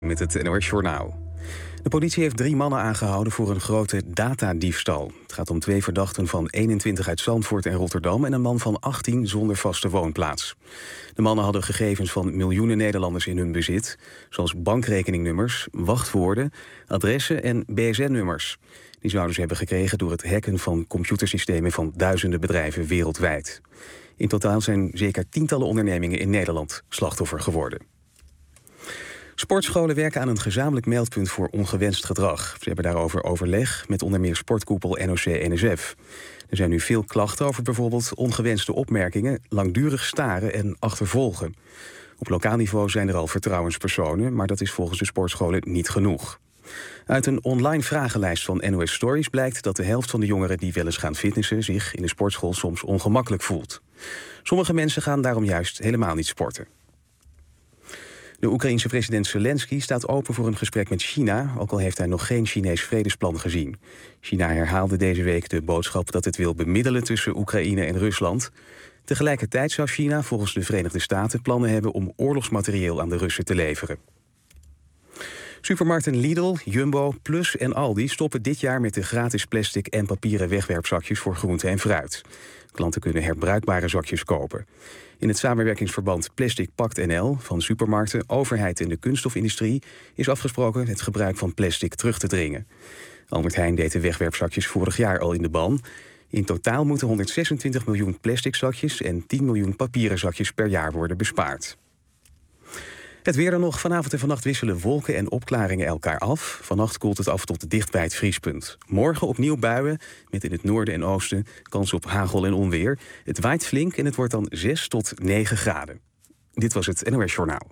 Met het NOS Journaal. De politie heeft 3 mannen aangehouden voor een grote datadiefstal. Het gaat om 2 verdachten van 21 uit Zandvoort en Rotterdam en een man van 18 zonder vaste woonplaats. De mannen hadden gegevens van miljoenen Nederlanders in hun bezit, zoals bankrekeningnummers, wachtwoorden, adressen en BSN-nummers. Die zouden ze hebben gekregen door het hacken van computersystemen van duizenden bedrijven wereldwijd. In totaal zijn zeker tientallen ondernemingen in Nederland slachtoffer geworden. Sportscholen werken aan een gezamenlijk meldpunt voor ongewenst gedrag. Ze hebben daarover overleg met onder meer sportkoepel NOC-NSF. Er zijn nu veel klachten over bijvoorbeeld ongewenste opmerkingen, langdurig staren en achtervolgen. Op lokaal niveau zijn er al vertrouwenspersonen, maar dat is volgens de sportscholen niet genoeg. Uit een online vragenlijst van NOS Stories blijkt dat de helft van de jongeren die wel eens gaan fitnessen zich in de sportschool soms ongemakkelijk voelt. Sommige mensen gaan daarom juist helemaal niet sporten. De Oekraïense president Zelensky staat open voor een gesprek met China, ook al heeft hij nog geen Chinees vredesplan gezien. China herhaalde deze week de boodschap dat het wil bemiddelen tussen Oekraïne en Rusland. Tegelijkertijd zou China volgens de Verenigde Staten plannen hebben om oorlogsmaterieel aan de Russen te leveren. Supermarkten Lidl, Jumbo, Plus en Aldi stoppen dit jaar met de gratis plastic en papieren wegwerpzakjes voor groente en fruit. Klanten kunnen herbruikbare zakjes kopen. In het samenwerkingsverband Plastic Pact NL van supermarkten, overheid en de kunststofindustrie is afgesproken het gebruik van plastic terug te dringen. Albert Heijn deed de wegwerpzakjes vorig jaar al in de ban. In totaal moeten 126 miljoen plastic zakjes en 10 miljoen papieren zakjes per jaar worden bespaard. Het weer dan nog. Vanavond en vannacht wisselen wolken en opklaringen elkaar af. Vannacht koelt het af tot dicht bij het vriespunt. Morgen opnieuw buien, met in het noorden en oosten kans op hagel en onweer. Het waait flink en het wordt dan 6 tot 9 graden. Dit was het NOS Journaal.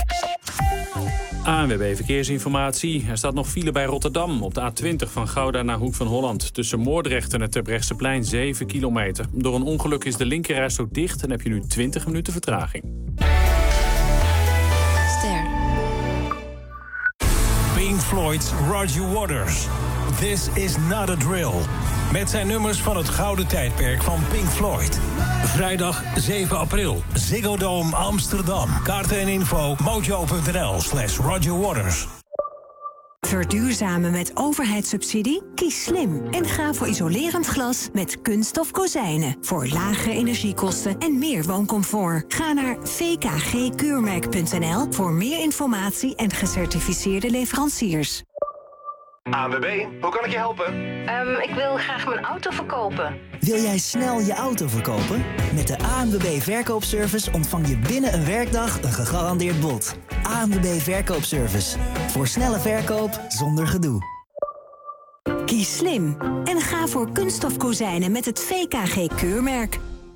ANWB Verkeersinformatie. Er staat nog file bij Rotterdam op de A20 van Gouda naar Hoek van Holland. Tussen Moordrecht en het Terbrechtseplein 7 kilometer. Door een ongeluk is de linkerrijstrook dicht en heb je nu 20 minuten vertraging. Pink Floyd's Roger Waters. This is not a drill. Met zijn nummers van het gouden tijdperk van Pink Floyd. Vrijdag 7 april, Ziggo Dome Amsterdam. Kaarten en info mojo.nl/Roger Waters. Verduurzamen met overheidssubsidie? Kies slim en ga voor isolerend glas met kunststof kozijnen. Voor lagere energiekosten en meer wooncomfort. Ga naar vkgkeurmerk.nl voor meer informatie en gecertificeerde leveranciers. ANWB, hoe kan ik je helpen? Ik wil graag mijn auto verkopen. Wil jij snel je auto verkopen? Met de ANWB Verkoopservice ontvang je binnen een werkdag een gegarandeerd bod. ANWB Verkoopservice. Voor snelle verkoop zonder gedoe. Kies slim en ga voor kunststof kozijnen met het VKG-keurmerk.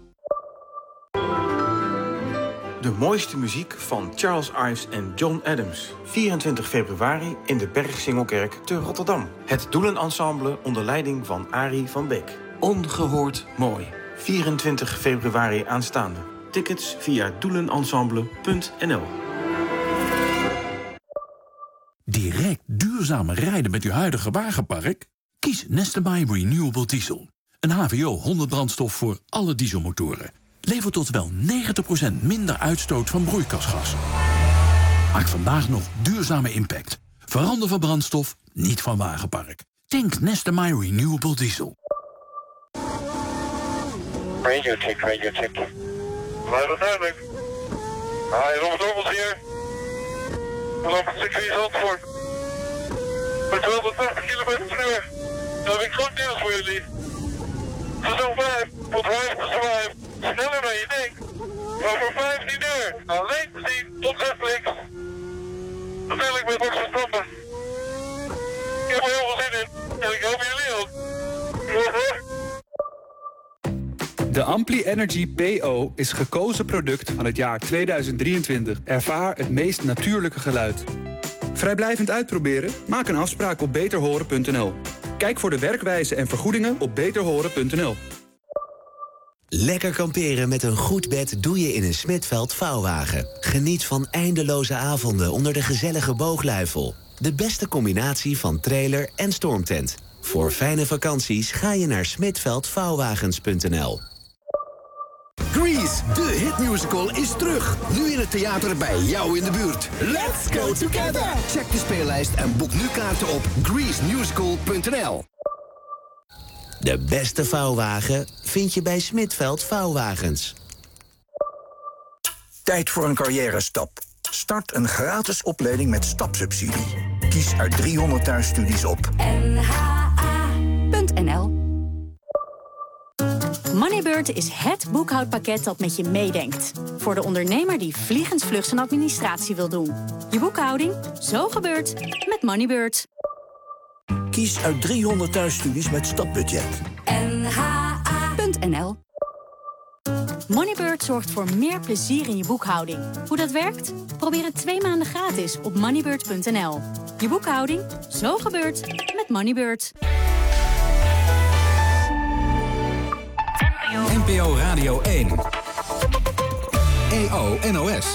De mooiste muziek van Charles Ives en John Adams. 24 februari in de Bergsingelkerk te Rotterdam. Het Doelenensemble onder leiding van Arie van Beek. Ongehoord mooi. 24 februari aanstaande. Tickets via doelenensemble.nl. Direct duurzamer rijden met uw huidige wagenpark? Kies Neste-MY Renewable Diesel. Een HVO 100 brandstof voor alle dieselmotoren. Levert tot wel 90% minder uitstoot van broeikasgassen. Maak vandaag nog duurzame impact. Verander van brandstof, niet van wagenpark. Tank Neste-MY Renewable Diesel. Radio check. Luid duidelijk. Robert Orbels hier. We lopen het circuit Zandvoort. Met 280 km/h. Dan heb ik goed nieuws voor jullie. Seizoen 5 voor Drive to Survive. Sneller dan je denkt. Maar voor 15 uur. Alleen te zien op Netflix. Natuurlijk met Max Verstappen. Ik heb er heel veel zin in. En ik hoop jullie ook. De Ampli Energy PO is gekozen product van het jaar 2023. Ervaar het meest natuurlijke geluid. Vrijblijvend uitproberen? Maak een afspraak op beterhoren.nl. Kijk voor de werkwijze en vergoedingen op beterhoren.nl. Lekker kamperen met een goed bed doe je in een Smitveld vouwwagen. Geniet van eindeloze avonden onder de gezellige boogluifel. De beste combinatie van trailer en stormtent. Voor fijne vakanties ga je naar smitveldvouwwagens.nl. Grease, de hitmusical, is terug. Nu in het theater bij jou in de buurt. Let's go together! Check de speellijst en boek nu kaarten op greasemusical.nl. De beste vouwwagen vind je bij Smitveld Vouwwagens. Tijd voor een carrière-stap. Start een gratis opleiding met stapsubsidie. Kies uit 300 thuisstudies op nha.nl. Moneybird is het boekhoudpakket dat met je meedenkt. Voor de ondernemer die vliegensvlug zijn administratie wil doen. Je boekhouding, zo gebeurt met Moneybird. Kies uit 300 thuisstudies met stapbudget. nha.nl. Moneybird zorgt voor meer plezier in je boekhouding. Hoe dat werkt? Probeer het 2 maanden gratis op moneybird.nl. Je boekhouding, zo gebeurt met Moneybird. NPO Radio 1. EO NOS.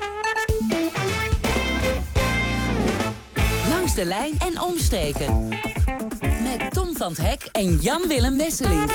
Langs de lijn en omstreken. Met Tom van 't Hek en Jan-Willem Wesseling.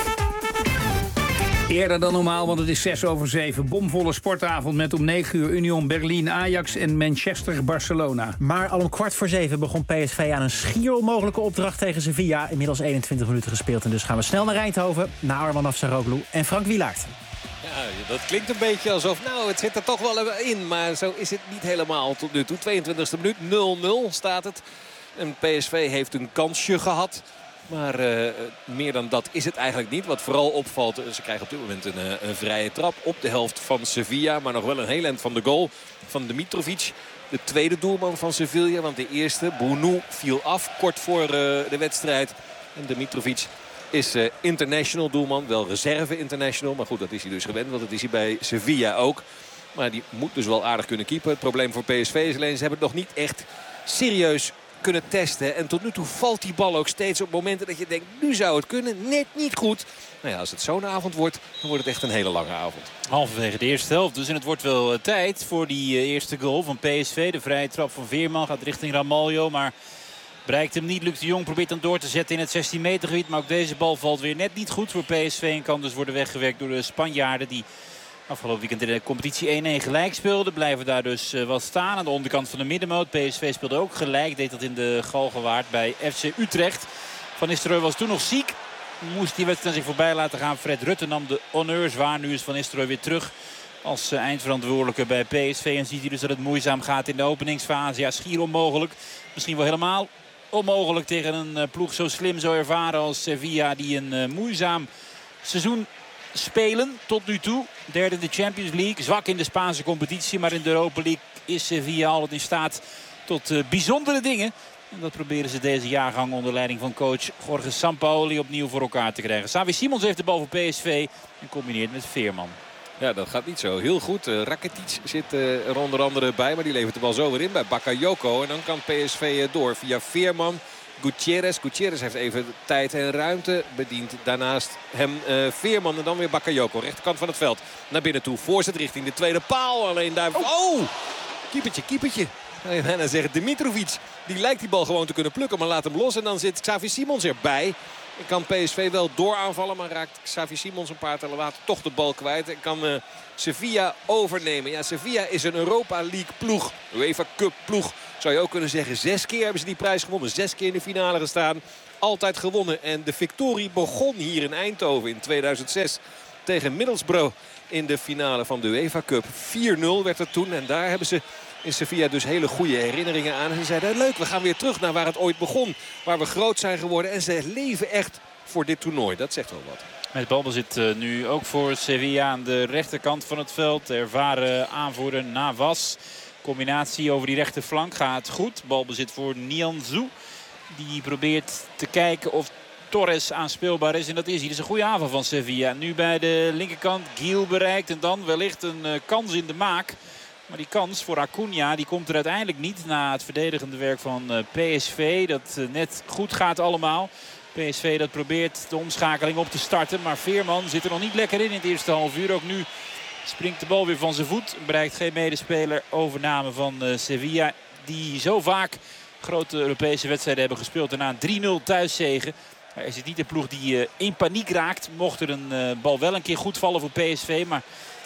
Eerder dan normaal, want het is 6:07. Bomvolle sportavond met om 9 uur Union Berlin, Ajax en Manchester Barcelona. Maar al om 6:15 begon PSV aan een schier onmogelijke opdracht tegen Sevilla. Inmiddels 21 minuten gespeeld en dus gaan we snel naar Eindhoven. Naar Arman Afsaroglu en Frank Wielaert. Ja, dat klinkt een beetje alsof, het zit er toch wel in. Maar zo is het niet helemaal tot nu toe. 22e minuut, 0-0 staat het. En PSV heeft een kansje gehad. Maar meer dan dat is het eigenlijk niet. Wat vooral opvalt, ze krijgen op dit moment een vrije trap op de helft van Sevilla. Maar nog wel een heel eind van de goal van Dimitrovic. De tweede doelman van Sevilla. Want de eerste, Bounou, viel af kort voor de wedstrijd. En Dimitrovic is international doelman. Wel reserve international. Maar goed, dat is hij dus gewend. Want dat is hij bij Sevilla ook. Maar die moet dus wel aardig kunnen keepen. Het probleem voor PSV is alleen, ze hebben het nog niet echt serieus kunnen testen. En tot nu toe valt die bal ook steeds op momenten dat je denkt, nu zou het kunnen. Net niet goed. Nou ja, als het zo'n avond wordt, dan wordt het echt een hele lange avond. Halverwege de eerste helft dus. En het wordt wel tijd voor die eerste goal van PSV. De vrije trap van Veerman gaat richting Ramaljo. Maar bereikt hem niet. Luc de Jong probeert hem door te zetten in het 16 meter gebied. Maar ook deze bal valt weer net niet goed voor PSV. En kan dus worden weggewerkt door de Spanjaarden die afgelopen weekend in de competitie 1-1 gelijk speelden. Blijven daar dus wel staan aan de onderkant van de middenmoot. PSV speelde ook gelijk. Deed dat in de Galgenwaard bij FC Utrecht. Van Nistelrooy was toen nog ziek. Moest die wedstrijd zich voorbij laten gaan. Fred Rutte nam de honneurs waar. Nu is Van Nistelrooy weer terug als eindverantwoordelijke bij PSV. En ziet hij dus dat het moeizaam gaat in de openingsfase. Ja, schier onmogelijk. Misschien wel helemaal onmogelijk tegen een ploeg zo slim, zo ervaren als Sevilla. Die een moeizaam seizoen spelen tot nu toe. Derde in de Champions League. Zwak in de Spaanse competitie. Maar in de Europa League is Sevilla altijd in staat tot bijzondere dingen. En dat proberen ze deze jaargang onder leiding van coach Jorge Sampaoli opnieuw voor elkaar te krijgen. Xavi Simons heeft de bal voor PSV en combineert met Veerman. Ja, dat gaat niet zo heel goed. Rakitic zit er onder andere bij, maar die levert de bal zo weer in bij Bakayoko. En dan kan PSV door via Veerman. Gutierrez heeft even tijd en ruimte. Bedient daarnaast hem Veerman en dan weer Bakayoko. Rechterkant van het veld naar binnen toe. Voorzet richting de tweede paal. Alleen daar... Oh! Keepertje. En dan zegt Dimitrovic. Die lijkt die bal gewoon te kunnen plukken, maar laat hem los. En dan zit Xavi Simons erbij. En kan PSV wel dooraanvallen, maar raakt Xavi Simons een paar tellen later toch de bal kwijt. En kan Sevilla overnemen. Ja, Sevilla is een Europa League ploeg. UEFA Cup ploeg. Zou je ook kunnen zeggen, 6 keer hebben ze die prijs gewonnen. 6 keer in de finale gestaan. Altijd gewonnen. En de victorie begon hier in Eindhoven in 2006 tegen Middlesbrough in de finale van de UEFA Cup. 4-0 werd het toen. En daar hebben ze in Sevilla dus hele goede herinneringen aan. En ze zeiden, leuk, we gaan weer terug naar waar het ooit begon. Waar we groot zijn geworden. En ze leven echt voor dit toernooi. Dat zegt wel wat. Met balbezit nu ook voor Sevilla aan de rechterkant van het veld. De ervaren aanvoerder Navas. Combinatie over die rechterflank gaat goed. Balbezit voor Nianzou. Die probeert te kijken of Torres aanspeelbaar is. En dat is hij. Dat is een goede aanval van Sevilla. Nu bij de linkerkant Gil bereikt. En dan wellicht een kans in de maak. Maar die kans voor Acuna die komt er uiteindelijk niet na het verdedigende werk van PSV. Dat net goed gaat allemaal. PSV dat probeert de omschakeling op te starten. Maar Veerman zit er nog niet lekker in het eerste half uur. Ook nu springt de bal weer van zijn voet. Bereikt geen medespeler. Overname van Sevilla. Die zo vaak grote Europese wedstrijden hebben gespeeld. Daarna een 3-0 thuiszege. Maar is het niet de ploeg die in paniek raakt. Mocht er een bal wel een keer goed vallen voor PSV. Maar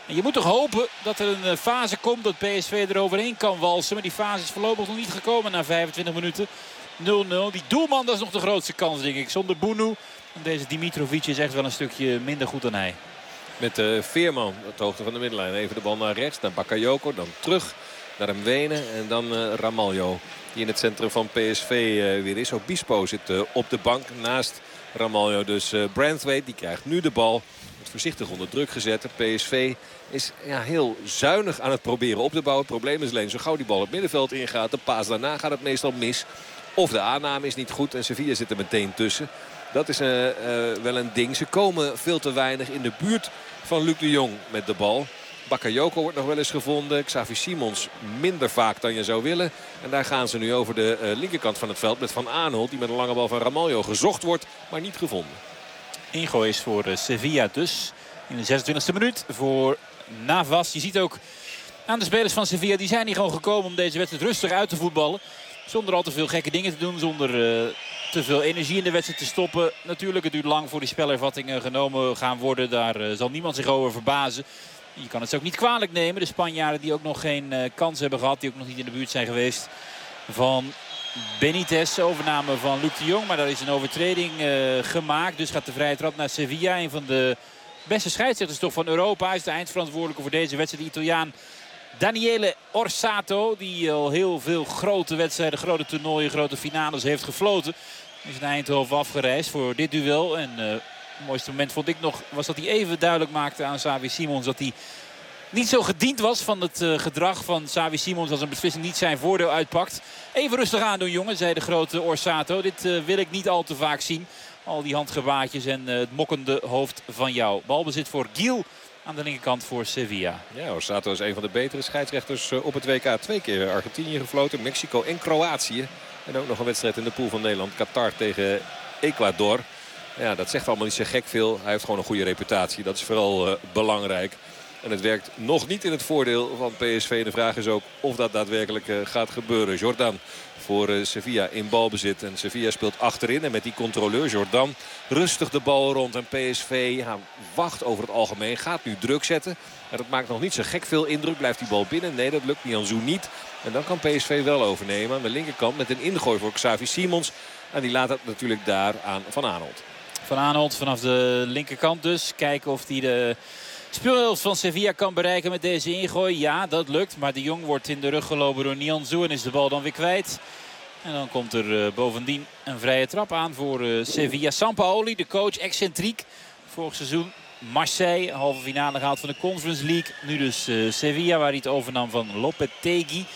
En je moet toch hopen dat er een fase komt dat PSV eroverheen kan walsen. Maar die fase is voorlopig nog niet gekomen na 25 minuten. 0-0. Die doelman, dat is nog de grootste kans, denk ik. Zonder Bunu. En deze Dimitrovic is echt wel een stukje minder goed dan hij. Met Veerman op de hoogte van de middenlijn. Even de bal naar rechts, naar Bakayoko. Dan terug naar Mwene en dan Ramaljo. Die in het centrum van PSV weer is. Obispo zit op de bank naast Ramaljo. Dus Branthwaite die krijgt nu de bal. Wordt voorzichtig onder druk gezet. PSV is heel zuinig aan het proberen op te bouwen. Het probleem is alleen zo gauw die bal het middenveld ingaat. De paas daarna gaat het meestal mis. Of de aanname is niet goed en Sevilla zit er meteen tussen. Dat is wel een ding. Ze komen veel te weinig in de buurt van Luc de Jong met de bal. Bakayoko wordt nog wel eens gevonden. Xavi Simons minder vaak dan je zou willen. En daar gaan ze nu over de linkerkant van het veld met Van Aanholt. Die met een lange bal van Ramaljo gezocht wordt, maar niet gevonden. Ingooi is voor Sevilla dus. In de 26e minuut voor Navas. Je ziet ook aan de spelers van Sevilla. Die zijn hier gewoon gekomen om deze wedstrijd rustig uit te voetballen. Zonder al te veel gekke dingen te doen. Zonder te veel energie in de wedstrijd te stoppen. Natuurlijk, het duurt lang voor die spelervattingen genomen gaan worden. Daar zal niemand zich over verbazen. Je kan het ze ook niet kwalijk nemen. De Spanjaarden die ook nog geen kans hebben gehad. Die ook nog niet in de buurt zijn geweest van Benitez. Overname van Luc de Jong. Maar daar is een overtreding gemaakt. Dus gaat de vrije trap naar Sevilla. Een van de beste scheidsrechters toch van Europa. Hij is de eindverantwoordelijke voor deze wedstrijd. De Italiaan Daniele Orsato. Die al heel veel grote wedstrijden, grote toernooien, grote finales heeft gefloten. Is in Eindhoven afgereisd voor dit duel. En het mooiste moment vond ik nog was dat hij even duidelijk maakte aan Xavi Simons dat hij niet zo gediend was van het gedrag van Xavi Simons als een beslissing niet zijn voordeel uitpakt. Even rustig aan doen, jongen, zei de grote Orsato. Dit wil ik niet al te vaak zien. Al die handgebaatjes en het mokkende hoofd van jou. Balbezit voor Gil aan de linkerkant voor Sevilla. Ja, Orsato is een van de betere scheidsrechters op het WK. 2 keer Argentinië gefloten, Mexico en Kroatië. En ook nog een wedstrijd in de pool van Nederland. Qatar tegen Ecuador. Ja, dat zegt allemaal niet zo gek veel. Hij heeft gewoon een goede reputatie. Dat is vooral belangrijk. En het werkt nog niet in het voordeel van PSV. De vraag is ook of dat daadwerkelijk gaat gebeuren. Jordan voor Sevilla in balbezit. En Sevilla speelt achterin. En met die controleur Jordan rustig de bal rond. En PSV wacht over het algemeen. Gaat nu druk zetten. En dat maakt nog niet zo gek veel indruk. Blijft die bal binnen? Nee, dat lukt Nianzou niet. En dan kan PSV wel overnemen aan de linkerkant. Met een ingooi voor Xavi Simons. En die laat het natuurlijk daar aan Van Aanholt. Van Aanholt vanaf de linkerkant dus. Kijken of hij de speelhelft van Sevilla kan bereiken met deze ingooi. Ja, dat lukt. Maar de Jong wordt in de rug gelopen door Nianzou en is de bal dan weer kwijt. En dan komt er bovendien een vrije trap aan voor Sevilla. Sampaoli, de coach, excentriek. Vorig seizoen Marseille, halve finale gehaald van de Conference League. Nu dus Sevilla, waar hij het overnam van Lopetegui.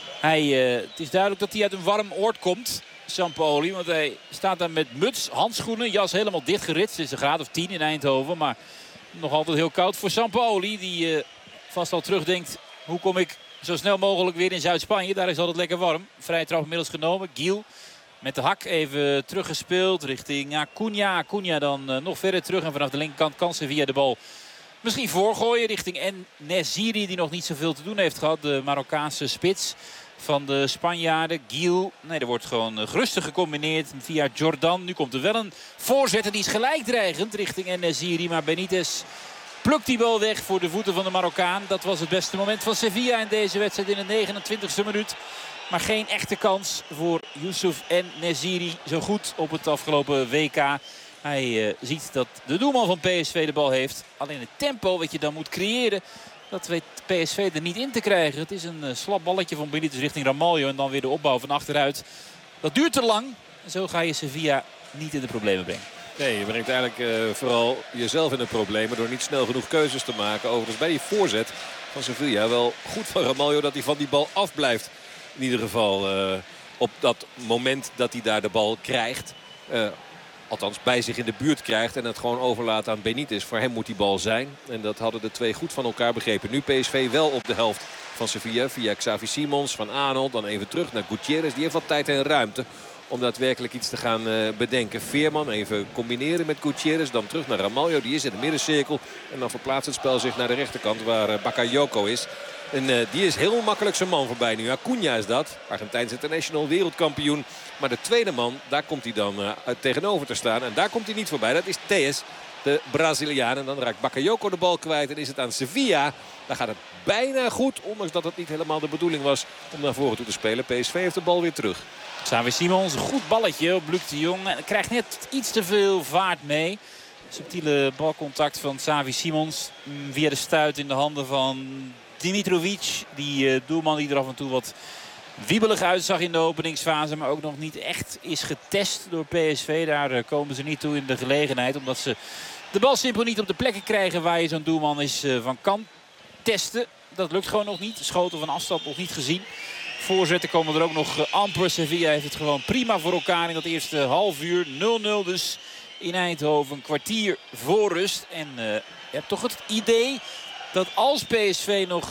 Het is duidelijk dat hij uit een warm oord komt, Sampaoli. Want hij staat daar met muts, handschoenen, jas helemaal dichtgeritst. Het is een graad of 10 in Eindhoven, maar nog altijd heel koud voor Sampaoli. Die vast al terugdenkt, hoe kom ik zo snel mogelijk weer in Zuid-Spanje. Daar is altijd lekker warm. Vrije trap inmiddels genomen. Gil met de hak even teruggespeeld richting Acuna. Acuna dan nog verder terug. En vanaf de linkerkant kan Sevilla de bal misschien voorgooien richting Nesiri, die nog niet zoveel te doen heeft gehad. De Marokkaanse spits van de Spanjaarden. Gil, nee, er wordt gewoon rustig gecombineerd via Jordan. Nu komt er wel een voorzet, die is gelijk dreigend richting Nesiri. Maar Benitez plukt die bal weg voor de voeten van de Marokkaan. Dat was het beste moment van Sevilla in deze wedstrijd in de 29e minuut. Maar geen echte kans voor Youssouf En-Nesyri. Zo goed op het afgelopen WK. Hij ziet dat de doelman van PSV de bal heeft. Alleen het tempo wat je dan moet creëren, dat weet PSV er niet in te krijgen. Het is een slap balletje van Benitez richting Ramaljo. En dan weer de opbouw van achteruit. Dat duurt te lang. En zo ga je Sevilla niet in de problemen brengen. Nee, je brengt eigenlijk vooral jezelf in de problemen door niet snel genoeg keuzes te maken. Overigens bij die voorzet van Sevilla wel goed van Ramaljo dat hij van die bal afblijft. In ieder geval op dat moment dat hij daar de bal krijgt. Althans bij zich in de buurt krijgt en het gewoon overlaat aan Benitez. Voor hem moet die bal zijn. En dat hadden de twee goed van elkaar begrepen. Nu PSV wel op de helft van Sevilla via Xavi Simons, Van Aanholt. Dan even terug naar Gutierrez. Die heeft wat tijd en ruimte om daadwerkelijk iets te gaan bedenken. Veerman even combineren met Gutierrez. Dan terug naar Ramaljo. Die is in de middencirkel. En dan verplaatst het spel zich naar de rechterkant waar Bakayoko is. En die is heel makkelijk zijn man voorbij nu. Acuna is dat. Argentijnse international wereldkampioen. Maar de tweede man, daar komt hij dan tegenover te staan. En daar komt hij niet voorbij. Dat is Telles. de Braziliaan. En dan raakt Bakayoko de bal kwijt en is het aan Sevilla. Daar gaat het bijna goed, ondanks dat het niet helemaal de bedoeling was om naar voren toe te spelen. PSV heeft de bal weer terug. Xavi Simons, een goed balletje op Luc de Jong. Krijgt net iets te veel vaart mee. Subtiele balcontact van Xavi Simons via de stuit in de handen van Dimitrovic. Die doelman die er af en toe wat wiebelig uitzag in de openingsfase. Maar ook nog niet echt is getest door PSV. Daar komen ze niet toe in de gelegenheid. Omdat ze de bal simpel niet op de plekken krijgen waar je zo'n doelman is van kan testen. Dat lukt gewoon nog niet. Schoten van afstand nog niet gezien. Voorzetten komen er ook nog amper. Sevilla heeft het gewoon prima voor elkaar in dat eerste half uur. 0-0 dus in Eindhoven. Een kwartier voor rust. En je hebt toch het idee dat als PSV nog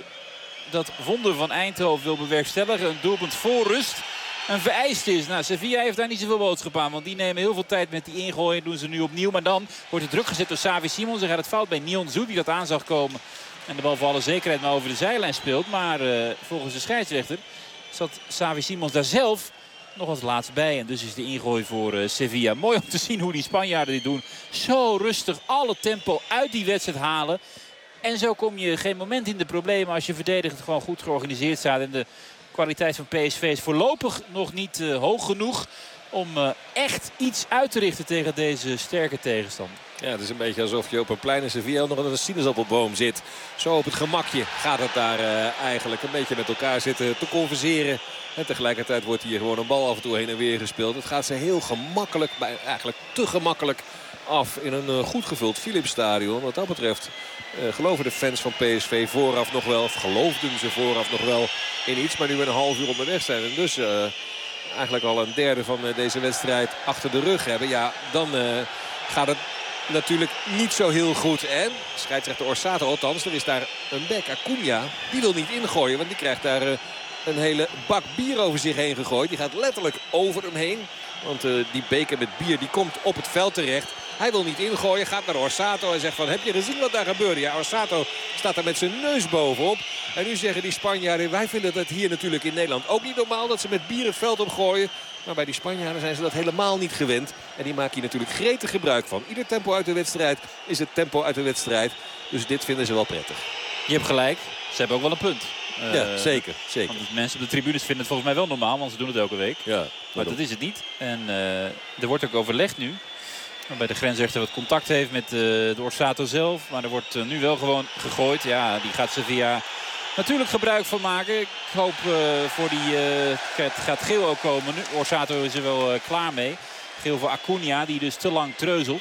dat wonder van Eindhoven wil bewerkstelligen, een doelpunt voor rust een vereist is. Nou, Sevilla heeft daar niet zoveel boodschap aan. Want die nemen heel veel tijd met die ingooien. Doen ze nu opnieuw. Maar dan wordt het druk gezet door Xavi Simons. Dan gaat het fout bij Nyonzu die dat aan zag komen. En de bal voor alle zekerheid maar over de zijlijn speelt. Maar volgens de scheidsrechter zat Xavi Simons daar zelf nog als laatst bij. En dus is de ingooi voor Sevilla. Mooi om te zien hoe die Spanjaarden dit doen. Zo rustig alle tempo uit die wedstrijd halen. En zo kom je geen moment in de problemen als je verdedigend gewoon goed georganiseerd staat. En de kwaliteit van PSV is voorlopig nog niet hoog genoeg om echt iets uit te richten tegen deze sterke tegenstander. Ja, het is een beetje alsof je op een plein in Sevilla nog aan een sinaasappelboom zit. Zo op het gemakje gaat het daar eigenlijk een beetje met elkaar zitten te converseren. En tegelijkertijd wordt hier gewoon een bal af en toe heen en weer gespeeld. Het gaat ze heel gemakkelijk, eigenlijk te gemakkelijk af in een goed gevuld Philipsstadion. Wat dat betreft geloven de fans van PSV vooraf nog wel, of geloofden ze vooraf nog wel in iets. Maar nu we een half uur onderweg zijn en dus eigenlijk al een derde van deze wedstrijd achter de rug hebben. Ja, dan gaat het natuurlijk niet zo heel goed. En scheidsrechter Orsato, althans, er is daar een bek, Acuna. Die wil niet ingooien, want die krijgt daar een hele bak bier over zich heen gegooid. Die gaat letterlijk over hem heen. Want die beker met bier die komt op het veld terecht. Hij wil niet ingooien, gaat naar Orsato en zegt van, heb je gezien wat daar gebeurde? Ja, Orsato staat daar met zijn neus bovenop. En nu zeggen die Spanjaarden, wij vinden dat hier natuurlijk in Nederland ook niet normaal dat ze met bier het veld opgooien. Maar bij die Spanjaarden zijn ze dat helemaal niet gewend. En die maken hier natuurlijk gretig gebruik van. Ieder tempo uit de wedstrijd is het tempo uit de wedstrijd. Dus dit vinden ze wel prettig. Je hebt gelijk, ze hebben ook wel een punt. Ja, zeker. Want de mensen op de tribunes vinden het volgens mij wel normaal, want ze doen het elke week. Ja, maar dat is het niet. En er wordt ook overlegd nu. Waarbij de grensrechter wat contact heeft met de Orsato zelf. Maar er wordt nu wel gewoon gegooid. Ja, die gaat Sevilla natuurlijk gebruik van maken. Ik hoop voor die... het gaat geel ook komen nu. Orsato is er wel klaar mee. Geel voor Acuna, die dus te lang treuzelt.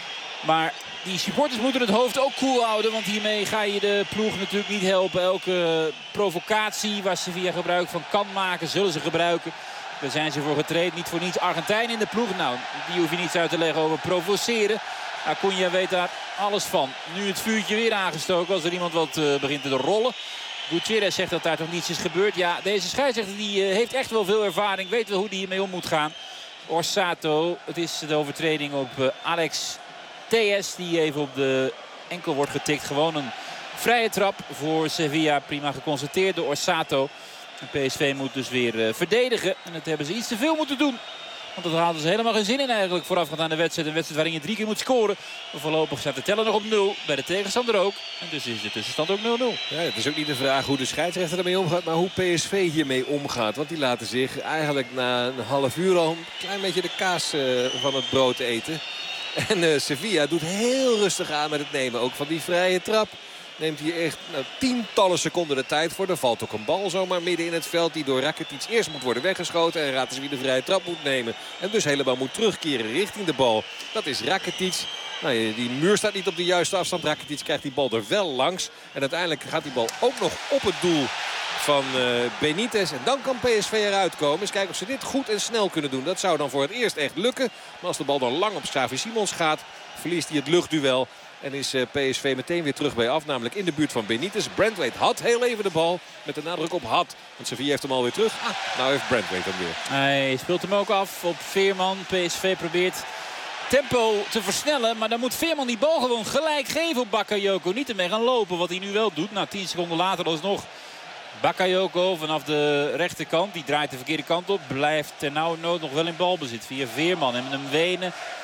Maar die supporters moeten het hoofd ook koel houden. Want hiermee ga je de ploeg natuurlijk niet helpen. Elke provocatie waar Sevilla gebruik van kan maken, zullen ze gebruiken. Daar zijn ze voor getraind. Niet voor niets Argentijn in de ploeg. Nou, die hoef je niets uit te leggen over provoceren. Acuna weet daar alles van. Nu het vuurtje weer aangestoken als er iemand wat begint te rollen. Gutierrez zegt dat daar toch niets is gebeurd. Ja, deze scheidsrechter die heeft echt wel veel ervaring. Weet wel hoe die hiermee om moet gaan. Orsato, het is de overtreding op Alex Telles. Die even op de enkel wordt getikt. Gewoon een vrije trap voor Sevilla. Prima geconstateerd door Orsato. De PSV moet dus weer verdedigen. En dat hebben ze iets te veel moeten doen. Want dat hadden ze helemaal geen zin in eigenlijk voorafgaand aan de wedstrijd. Een wedstrijd waarin je 3 keer moet scoren. Maar voorlopig staat de teller nog op 0. Bij de tegenstander ook. En dus is de tussenstand ook 0-0. Ja, het is ook niet de vraag hoe de scheidsrechter ermee omgaat. Maar hoe PSV hiermee omgaat. Want die laten zich eigenlijk na een half uur al een klein beetje de kaas van het brood eten. En Sevilla doet heel rustig aan met het nemen. Ook van die vrije trap. Neemt hier echt tientallen seconden de tijd voor. Er valt ook een bal zomaar midden in het veld. Die door Rakitic eerst moet worden weggeschoten. En raad eens wie de vrije trap moet nemen. En dus helemaal moet terugkeren richting de bal. Dat is Rakitic. Nou, die muur staat niet op de juiste afstand. Rakitic krijgt die bal er wel langs. En uiteindelijk gaat die bal ook nog op het doel van Benitez. En dan kan PSV eruit komen. Eens kijken of ze dit goed en snel kunnen doen. Dat zou dan voor het eerst echt lukken. Maar als de bal dan lang op Xavi Simons gaat, verliest hij het luchtduel. En is PSV meteen weer terug bij af. Namelijk in de buurt van Benitez. Branthwaite had heel even de bal. Met de nadruk op had. Want Sevilla heeft hem alweer terug. Nou heeft Branthwaite hem weer. Hij speelt hem ook af op Veerman. PSV probeert tempo te versnellen. Maar dan moet Veerman die bal gewoon gelijk geven op Bakayoko. Niet ermee gaan lopen. Wat hij nu wel doet. Nou, 10 seconden later alsnog Bakayoko vanaf de rechterkant. Die draait de verkeerde kant op. Blijft ternauwernood nog wel in balbezit. Via Veerman en hem wenen.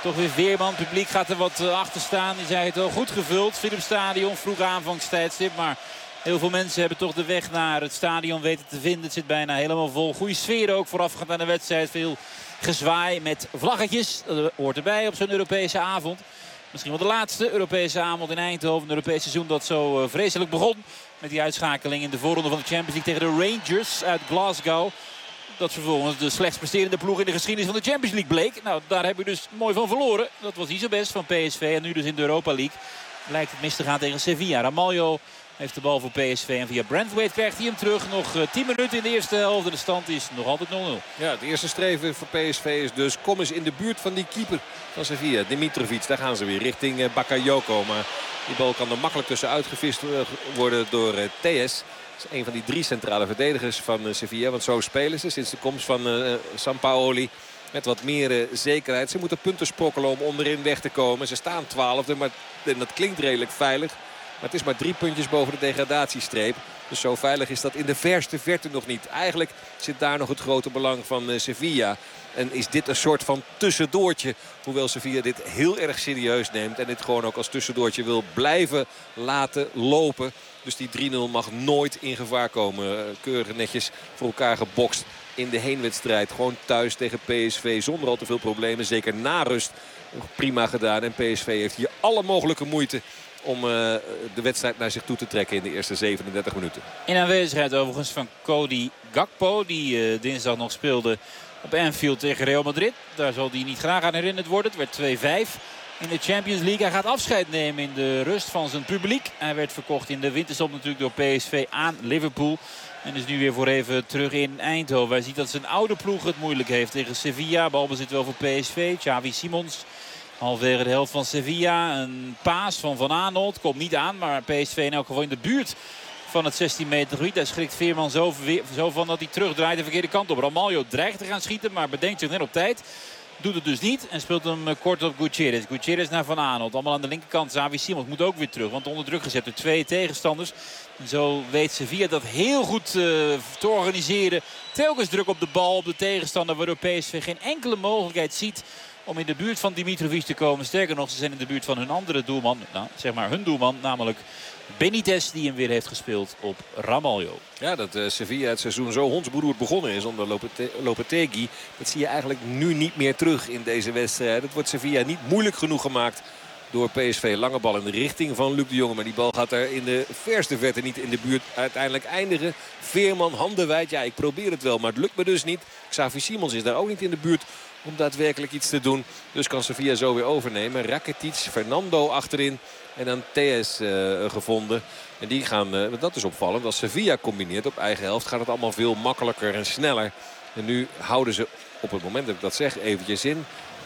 Toch weer Veerman. Het publiek gaat er wat achter staan. Die zei het al, goed gevuld. Philipsstadion, vroeg aanvangstijdstip. Maar heel veel mensen hebben toch de weg naar het stadion weten te vinden. Het zit bijna helemaal vol. Goede sfeer ook voorafgaand aan de wedstrijd. Veel gezwaai met vlaggetjes. Dat hoort erbij op zo'n Europese avond. Misschien wel de laatste Europese avond in Eindhoven. Een Europees seizoen dat zo vreselijk begon. Met die uitschakeling in de voorronde van de Champions League tegen de Rangers uit Glasgow. Dat vervolgens de slechtst presterende ploeg in de geschiedenis van de Champions League bleek. Nou, daar heb je dus mooi van verloren. Dat was niet zo best van PSV. En nu dus in de Europa League lijkt het mis te gaan tegen Sevilla. Ramaljo heeft de bal voor PSV. En via Branthwaite krijgt hij hem terug. Nog 10 minuten in de eerste helft. En de stand is nog altijd 0-0. Ja, het eerste streven voor PSV is dus... kom eens in de buurt van die keeper van Sevilla. Dimitrovic, daar gaan ze weer richting Bakayoko. Maar die bal kan er makkelijk tussen uitgevist worden door Telles. Dat is een van die 3 centrale verdedigers van Sevilla. Want zo spelen ze sinds de komst van Sampaoli. Met wat meer zekerheid. Ze moeten punten sprokkelen om onderin weg te komen. Ze staan 12e, maar dat klinkt redelijk veilig. Maar het is maar 3 puntjes boven de degradatiestreep. Dus zo veilig is dat in de verste verte nog niet. Eigenlijk zit daar nog het grote belang van Sevilla. En is dit een soort van tussendoortje. Hoewel Sevilla dit heel erg serieus neemt. En dit gewoon ook als tussendoortje wil blijven laten lopen. Dus die 3-0 mag nooit in gevaar komen. Keurig netjes voor elkaar gebokst in de heenwedstrijd. Gewoon thuis tegen PSV zonder al te veel problemen. Zeker na rust prima gedaan. En PSV heeft hier alle mogelijke moeite om de wedstrijd naar zich toe te trekken in de eerste 37 minuten. In aanwezigheid overigens van Cody Gakpo. Die dinsdag nog speelde op Anfield tegen Real Madrid. Daar zal hij niet graag aan herinnerd worden. Het werd 2-5 in de Champions League. Hij gaat afscheid nemen in de rust van zijn publiek. Hij werd verkocht in de winterstop natuurlijk door PSV aan Liverpool. En is nu weer voor even terug in Eindhoven. Hij ziet dat zijn oude ploeg het moeilijk heeft tegen Sevilla. Balbezit wel voor PSV. Xavi Simons halverwege de helft van Sevilla. Een paas van Van Aanholt. Komt niet aan, maar PSV in elk geval in de buurt van het 16 meter gebied. Daar schrikt Veerman zo van dat hij terugdraait de verkeerde kant op. Ramaljo dreigt te gaan schieten, maar bedenkt zich net op tijd. Doet het dus niet en speelt hem kort op Gutierrez. Gutierrez naar Van Aanholt. Allemaal aan de linkerkant. Xavi Simons moet ook weer terug, want onder druk gezet door 2 tegenstanders. En zo weet Sevilla dat heel goed te organiseren. Telkens druk op de bal, op de tegenstander, waardoor PSV geen enkele mogelijkheid ziet om in de buurt van Dimitrovic te komen. Sterker nog, ze zijn in de buurt van hun andere doelman. Nou, zeg maar hun doelman, namelijk Benitez, die hem weer heeft gespeeld op Ramaljo. Ja, dat Sevilla het seizoen zo hondsberoerd begonnen is onder Lopetegui. Dat zie je eigenlijk nu niet meer terug in deze wedstrijd. Het wordt Sevilla niet moeilijk genoeg gemaakt door PSV. Lange bal in de richting van Luc de Jonge. Maar die bal gaat er in de verste verte niet in de buurt uiteindelijk eindigen. Veerman, handen wijd. Ja, ik probeer het wel, maar het lukt me dus niet. Xavi Simons is daar ook niet in de buurt om daadwerkelijk iets te doen. Dus kan Sevilla zo weer overnemen. Rakitic, Fernando achterin. En dan TS gevonden. En die gaan, dat is opvallend, als Sevilla combineert op eigen helft gaat het allemaal veel makkelijker en sneller. En nu houden ze op het moment dat ik dat zeg eventjes in.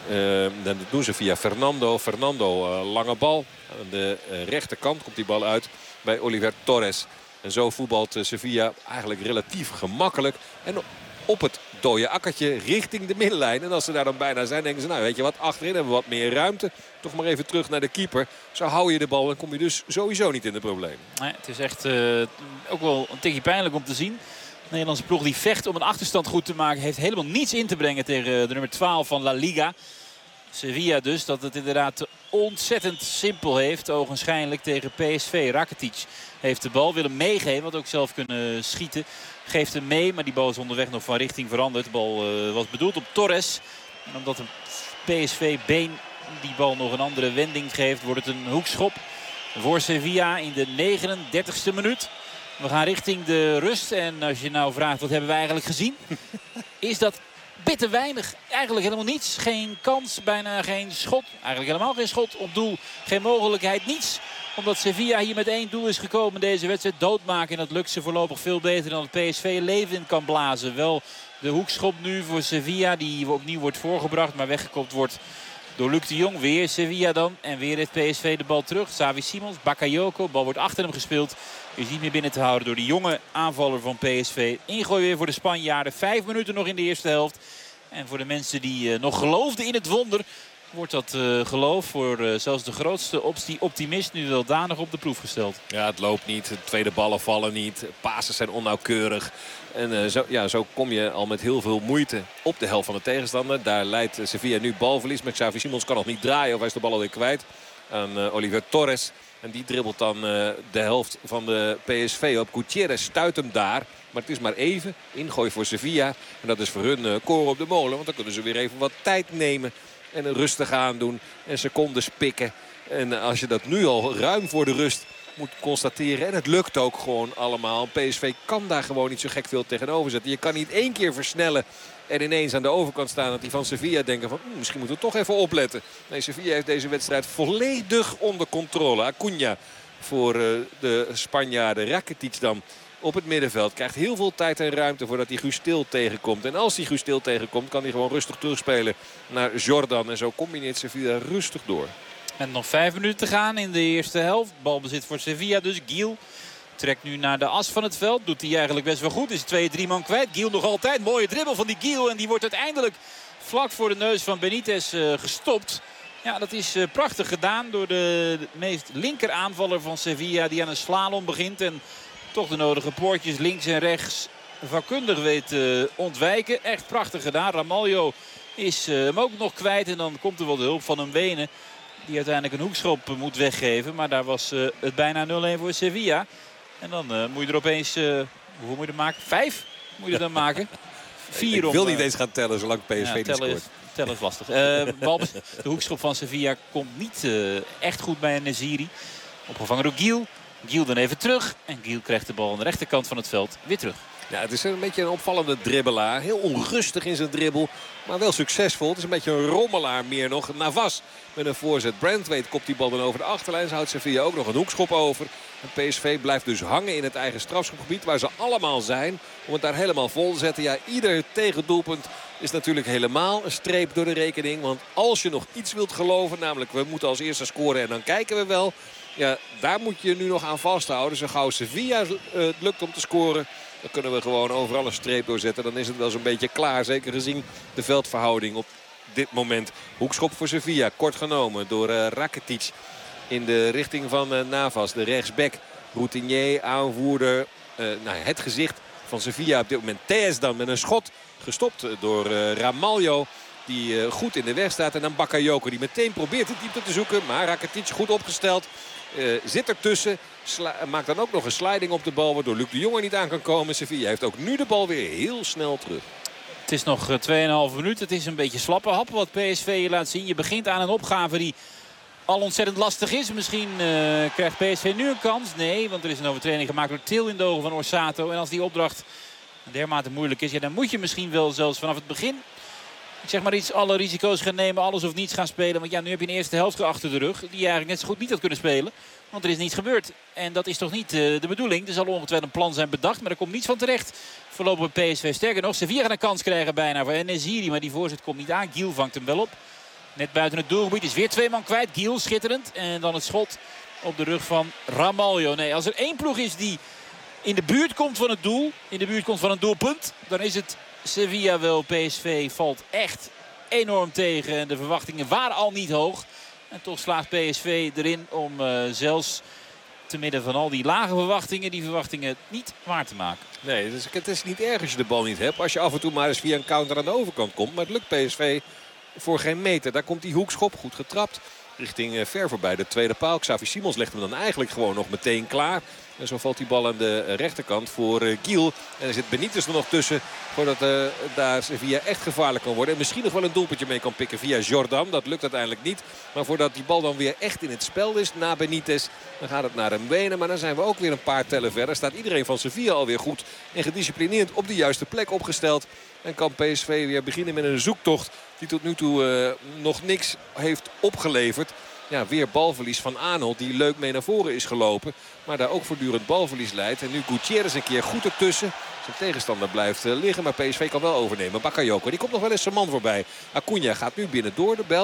Dan doen ze via Fernando. Fernando, lange bal. Aan de rechterkant komt die bal uit bij Oliver Torres. En zo voetbalt Sevilla eigenlijk relatief gemakkelijk. En op het dode akkertje richting de middenlijn. En als ze daar dan bijna zijn, denken ze, nou weet je wat, achterin hebben we wat meer ruimte. Toch maar even terug naar de keeper. Zo hou je de bal en kom je dus sowieso niet in de problemen. Nee, het is echt ook wel een tikje pijnlijk om te zien. De Nederlandse ploeg die vecht om een achterstand goed te maken heeft helemaal niets in te brengen tegen de nummer 12 van La Liga. Sevilla dus, dat het inderdaad ontzettend simpel heeft, ogenschijnlijk tegen PSV. Rakitic heeft de bal, wil hem meegeven, had ook zelf kunnen schieten. Geeft hem mee, maar die bal is onderweg nog van richting veranderd. De bal was bedoeld op Torres. En omdat een PSV-been die bal nog een andere wending geeft, wordt het een hoekschop voor Sevilla in de 39e minuut. We gaan richting de rust. En als je nou vraagt, wat hebben we eigenlijk gezien? Is dat bitter weinig. Eigenlijk helemaal niets. Geen kans, bijna geen schot. Eigenlijk helemaal geen schot op doel. Geen mogelijkheid, niets. Omdat Sevilla hier met 1 doel is gekomen deze wedstrijd. Doodmaken. En dat lukt ze voorlopig veel beter dan het PSV leven in kan blazen. Wel de hoekschop nu voor Sevilla. Die opnieuw wordt voorgebracht. Maar weggekopt wordt door Luc de Jong. Weer Sevilla dan. En weer heeft PSV de bal terug. Xavi Simons, Bakayoko. Bal wordt achter hem gespeeld. Is niet meer binnen te houden door die jonge aanvaller van PSV. Ingooi weer voor de Spanjaarden. 5 minuten nog in de eerste helft. En voor de mensen die nog geloofden in het wonder wordt dat geloof voor zelfs de grootste optimist nu wel danig op de proef gesteld. Ja, het loopt niet. De tweede ballen vallen niet. Pases zijn onnauwkeurig. En zo kom je al met heel veel moeite op de helft van de tegenstander. Daar leidt Sevilla nu balverlies. Maar Xavi Simons kan nog niet draaien of hij is de bal alweer kwijt aan Oliver Torres. En die dribbelt dan de helft van de PSV op. Gutierrez stuit hem daar. Maar het is maar even. Ingooi voor Sevilla. En dat is voor hun koren op de molen. Want dan kunnen ze weer even wat tijd nemen. En rustig aandoen. En secondes pikken. En als je dat nu al ruim voor de rust moet constateren. En het lukt ook gewoon allemaal. PSV kan daar gewoon niet zo gek veel tegenover zetten. Je kan niet 1 keer versnellen. En ineens aan de overkant staan dat die van Sevilla denken van misschien moeten we toch even opletten. Nee, Sevilla heeft deze wedstrijd volledig onder controle. Acuna voor de Spanjaarden. Rakitic dan op het middenveld. Krijgt heel veel tijd en ruimte voordat hij Guus Til tegenkomt. En als hij Guus Til tegenkomt kan hij gewoon rustig terugspelen naar Jordan. En zo combineert Sevilla rustig door. En nog 5 minuten te gaan in de eerste helft. Balbezit voor Sevilla dus. Gil trekt nu naar de as van het veld. Doet hij eigenlijk best wel goed. Is 2-3 man kwijt. Gil nog altijd. Mooie dribbel van die Gil. En die wordt uiteindelijk vlak voor de neus van Benitez gestopt. Ja, dat is prachtig gedaan door de meest linker aanvaller van Sevilla. Die aan een slalom begint. En toch de nodige poortjes links en rechts vakkundig weet ontwijken. Echt prachtig gedaan. Ramaljo is hem ook nog kwijt. En dan komt er wel de hulp van een Wenen. Die uiteindelijk een hoekschop moet weggeven. Maar daar was het bijna 0-1 voor Sevilla. En dan moet je er opeens... hoeveel moet je er maken? 5 moet je er dan maken. 4 Ik wil niet eens gaan tellen zolang PSV niet scoort. Tellen is lastig. De hoekschop van Sevilla komt niet echt goed bij een Neziri. Opgevangen door Gil. Gil dan even terug. En Gil krijgt de bal aan de rechterkant van het veld weer terug. Ja, het is een beetje een opvallende dribbelaar. Heel onrustig in zijn dribbel. Maar wel succesvol. Het is een beetje een rommelaar meer nog. Navas met een voorzet. Brandwaite kopt die bal dan over de achterlijn. Ze houdt Sevilla ook nog een hoekschop over. En PSV blijft dus hangen in het eigen strafschopgebied. Waar ze allemaal zijn. Om het daar helemaal vol te zetten. Ja, ieder tegendoelpunt is natuurlijk helemaal een streep door de rekening. Want als je nog iets wilt geloven. Namelijk we moeten als eerste scoren en dan kijken we wel. Ja, daar moet je nu nog aan vasthouden. Zo gauw Sevilla lukt om te scoren. Dan kunnen we gewoon overal een streep doorzetten. Dan is het wel zo'n beetje klaar. Zeker gezien de veldverhouding op dit moment. Hoekschop voor Sevilla. Kort genomen door Rakitic. In de richting van Navas. De rechtsback. Routinier, aanvoerder. Het gezicht van Sevilla op dit moment. Thez dan met een schot. Gestopt door Ramaljo. Die goed in de weg staat. En dan Bakayoko die meteen probeert de diepte te zoeken. Maar Rakitic goed opgesteld. Zit ertussen. Maakt dan ook nog een sliding op de bal. Waardoor Luc de Jong er niet aan kan komen. Sevilla heeft ook nu de bal weer heel snel terug. Het is nog 2,5 minuten. Het is een beetje slappe hap wat PSV je laat zien. Je begint aan een opgave die al ontzettend lastig is. Misschien krijgt PSV nu een kans. Nee, want er is een overtreding gemaakt door Til in de ogen van Orsato. En als die opdracht dermate moeilijk is. Ja, dan moet je misschien wel zelfs vanaf het begin... Ik zeg maar iets, alle risico's gaan nemen, alles of niets gaan spelen. Want ja, nu heb je een eerste helft achter de rug. Die je eigenlijk net zo goed niet had kunnen spelen. Want er is niets gebeurd. En dat is toch niet de bedoeling. Er zal ongetwijfeld een plan zijn bedacht, maar er komt niets van terecht. Voorlopig PSV sterker nog. Sevilla gaat een kans krijgen bijna voor Neziri. Maar die voorzet komt niet aan. Gil vangt hem wel op. Net buiten het doelgebied is weer 2 man kwijt. Gil schitterend. En dan het schot op de rug van Ramaljo. Nee, als er één ploeg is die in de buurt komt van het doel. In de buurt komt van een doelpunt. Dan is het Sevilla wel. PSV valt echt enorm tegen. En de verwachtingen waren al niet hoog. En toch slaagt PSV erin om zelfs te midden van al die lage verwachtingen, die verwachtingen niet waar te maken. Nee, dus het is niet erg als je de bal niet hebt. Als je af en toe maar eens via een counter aan de overkant komt. Maar het lukt PSV voor geen meter. Daar komt die hoekschop goed getrapt. Richting ver voorbij de tweede paal. Xavi Simons legt hem dan eigenlijk gewoon nog meteen klaar. En zo valt die bal aan de rechterkant voor Gil. En er zit Benitez er nog tussen. Voordat daar Sevilla echt gevaarlijk kan worden. En misschien nog wel een doelpuntje mee kan pikken via Jordan. Dat lukt uiteindelijk niet. Maar voordat die bal dan weer echt in het spel is na Benitez. Dan gaat het naar een benen. Maar dan zijn we ook weer een paar tellen verder. Staat iedereen van Sevilla alweer goed. En gedisciplineerd op de juiste plek opgesteld. En kan PSV weer beginnen met een zoektocht. Die tot nu toe nog niks heeft opgeleverd. Ja, weer balverlies van Arnold. Die leuk mee naar voren is gelopen. Maar daar ook voortdurend balverlies leidt. En nu Gutierrez een keer goed ertussen. Zijn tegenstander blijft liggen. Maar PSV kan wel overnemen. Bakayoko, die komt nog wel eens zijn man voorbij. Acuna gaat nu binnen door, de Belg.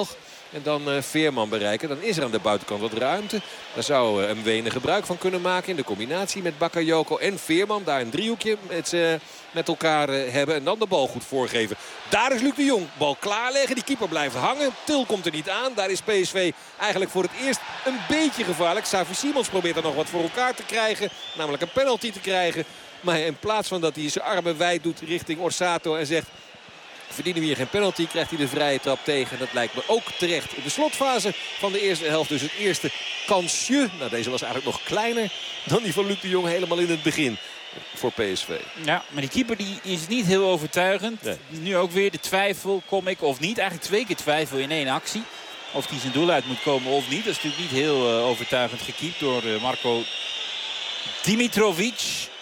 En dan Veerman bereiken. Dan is er aan de buitenkant wat ruimte. Daar zou Mwene gebruik van kunnen maken in de combinatie met Bakayoko en Veerman. Daar een driehoekje met elkaar hebben. En dan de bal goed voorgeven. Daar is Luc de Jong. Bal klaarleggen. Die keeper blijft hangen. Til komt er niet aan. Daar is PSV eigenlijk voor het eerst een beetje gevaarlijk. Xavi Simons probeert er nog wat voor elkaar te krijgen. Namelijk een penalty te krijgen. Maar in plaats van dat hij zijn armen wijd doet richting Orsato en zegt... verdienen we hier geen penalty, krijgt hij de vrije trap tegen. Dat lijkt me ook terecht in de slotfase van de eerste helft. Dus het eerste kansje. Nou, deze was eigenlijk nog kleiner dan die van Luc de Jong helemaal in het begin voor PSV. Ja, maar die keeper die is niet heel overtuigend. Nee. Nu ook weer de twijfel, kom ik of niet. Eigenlijk 2 keer twijfel in 1 actie. Of die zijn doel uit moet komen of niet. Dat is natuurlijk niet heel overtuigend gekiept door Marko Dimitrovic.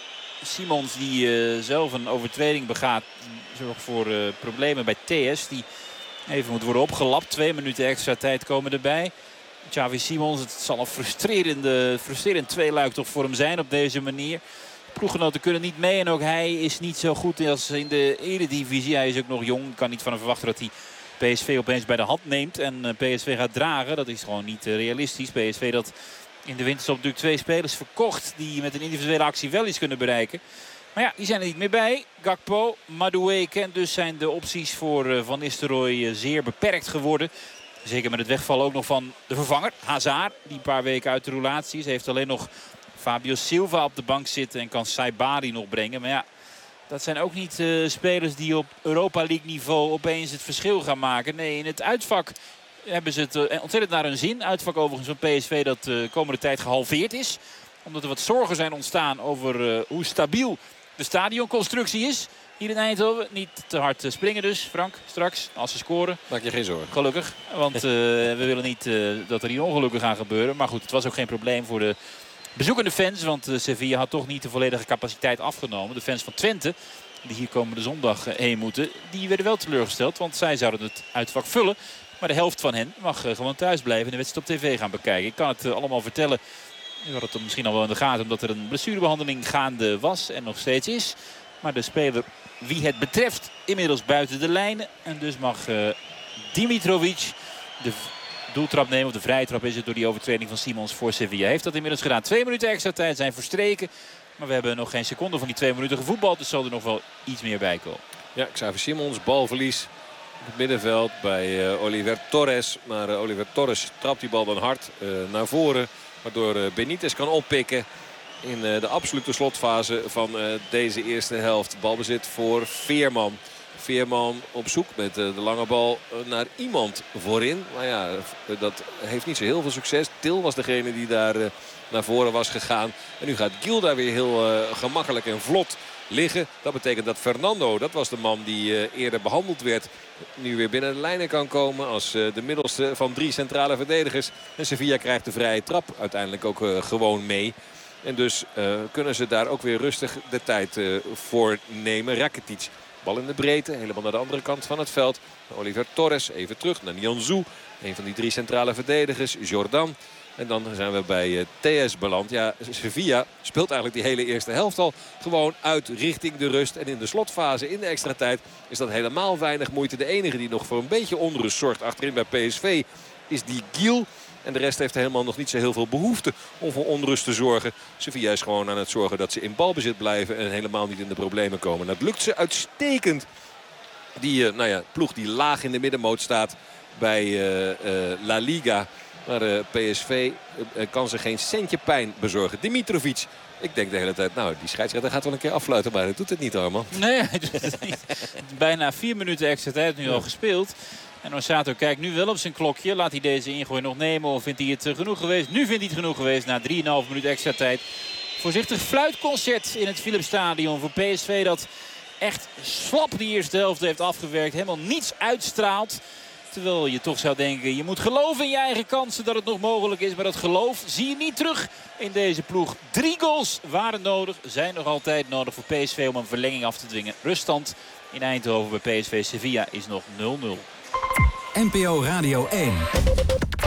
Simons die zelf een overtreding begaat. Zorgt voor problemen bij TS. Die even moet worden opgelapt. 2 minuten extra tijd komen erbij. Xavi Simons, het zal een frustrerend tweeluik toch voor hem zijn op deze manier. Ploeggenoten kunnen niet mee en ook hij is niet zo goed als in de Eredivisie. Hij is ook nog jong. Ik kan niet van hem verwachten dat hij PSV opeens bij de hand neemt en PSV gaat dragen. Dat is gewoon niet realistisch. PSV dat in de winterstop natuurlijk 2 spelers verkocht die met een individuele actie wel iets kunnen bereiken. Maar ja, die zijn er niet meer bij. Gakpo, Madueke en dus zijn de opties voor Van Nistelrooy zeer beperkt geworden. Zeker met het wegvallen ook nog van de vervanger, Hazard. Die een paar weken uit de roulatie is. Heeft alleen nog Fabio Silva op de bank zitten en kan Saibari nog brengen. Maar ja, dat zijn ook niet spelers die op Europa League niveau opeens het verschil gaan maken. Nee, in het uitvak hebben ze het ontzettend naar hun zin. Uitvak overigens van PSV dat de komende tijd gehalveerd is. Omdat er wat zorgen zijn ontstaan over hoe stabiel de stadionconstructie is. Hier in Eindhoven. Niet te hard springen dus, Frank. Straks, als ze scoren. Maak je geen zorgen. Gelukkig. Want we willen niet dat er hier ongelukken gaan gebeuren. Maar goed, het was ook geen probleem voor de bezoekende fans. Want Sevilla had toch niet de volledige capaciteit afgenomen. De fans van Twente, die hier komende zondag heen moeten, die werden wel teleurgesteld. Want zij zouden het uitvak vullen. Maar de helft van hen mag gewoon thuis blijven en de wedstrijd op tv gaan bekijken. Ik kan het allemaal vertellen. U had het misschien al wel in de gaten omdat er een blessurebehandeling gaande was en nog steeds is. Maar de speler wie het betreft inmiddels buiten de lijnen. En dus mag Dimitrovic de doeltrap nemen. Of de vrije trap is het door die overtreding van Simons voor Sevilla. Heeft dat inmiddels gedaan. 2 minuten extra tijd zijn verstreken. Maar we hebben nog geen seconde van die 2 minuten gevoetbald. Dus zal er nog wel iets meer bij komen. Ja, Xavi Simons, balverlies op het middenveld bij Oliver Torres. Maar Oliver Torres trapt die bal dan hard naar voren. Waardoor Benitez kan oppikken in de absolute slotfase van deze eerste helft. Balbezit voor Veerman. Veerman op zoek met de lange bal naar iemand voorin. Maar ja, dat heeft niet zo heel veel succes. Til was degene die daar naar voren was gegaan. En nu gaat Gil daar weer heel gemakkelijk en vlot liggen. Dat betekent dat Fernando, dat was de man die eerder behandeld werd, nu weer binnen de lijnen kan komen als de middelste van 3 centrale verdedigers. En Sevilla krijgt de vrije trap uiteindelijk ook gewoon mee. En dus kunnen ze daar ook weer rustig de tijd voor nemen. Rakitic, bal in de breedte, helemaal naar de andere kant van het veld. Oliver Torres, even terug naar Nianzou. Een van die 3 centrale verdedigers, Jordan. En dan zijn we bij TS beland. Ja, Sevilla speelt eigenlijk die hele eerste helft al gewoon uit richting de rust. En in de slotfase, in de extra tijd, is dat helemaal weinig moeite. De enige die nog voor een beetje onrust zorgt achterin bij PSV is die Gil. En de rest heeft helemaal nog niet zo heel veel behoefte om voor onrust te zorgen. Sevilla is gewoon aan het zorgen dat ze in balbezit blijven en helemaal niet in de problemen komen. Dat lukt ze uitstekend. Die ploeg die laag in de middenmoot staat bij La Liga. Maar PSV kan ze geen centje pijn bezorgen. Dimitrovic, ik denk de hele tijd, nou die scheidsrechter gaat wel een keer afluiten. Maar dat doet het niet, Arman. Nee, hij doet het niet. Bijna 4 minuten extra tijd nu al gespeeld. En Orsato kijkt nu wel op zijn klokje. Laat hij deze ingooi nog nemen of vindt hij het genoeg geweest? Nu vindt hij het genoeg geweest na 3,5 minuten extra tijd. Voorzichtig fluitconcert in het Philipsstadion voor PSV dat echt slap die eerste helft heeft afgewerkt. Helemaal niets uitstraalt. Terwijl je toch zou denken, je moet geloven in je eigen kansen dat het nog mogelijk is. Maar dat geloof zie je niet terug in deze ploeg. 3 goals waren nodig, zijn nog altijd nodig voor PSV om een verlenging af te dwingen. Ruststand in Eindhoven bij PSV Sevilla is nog 0-0. NPO Radio 1.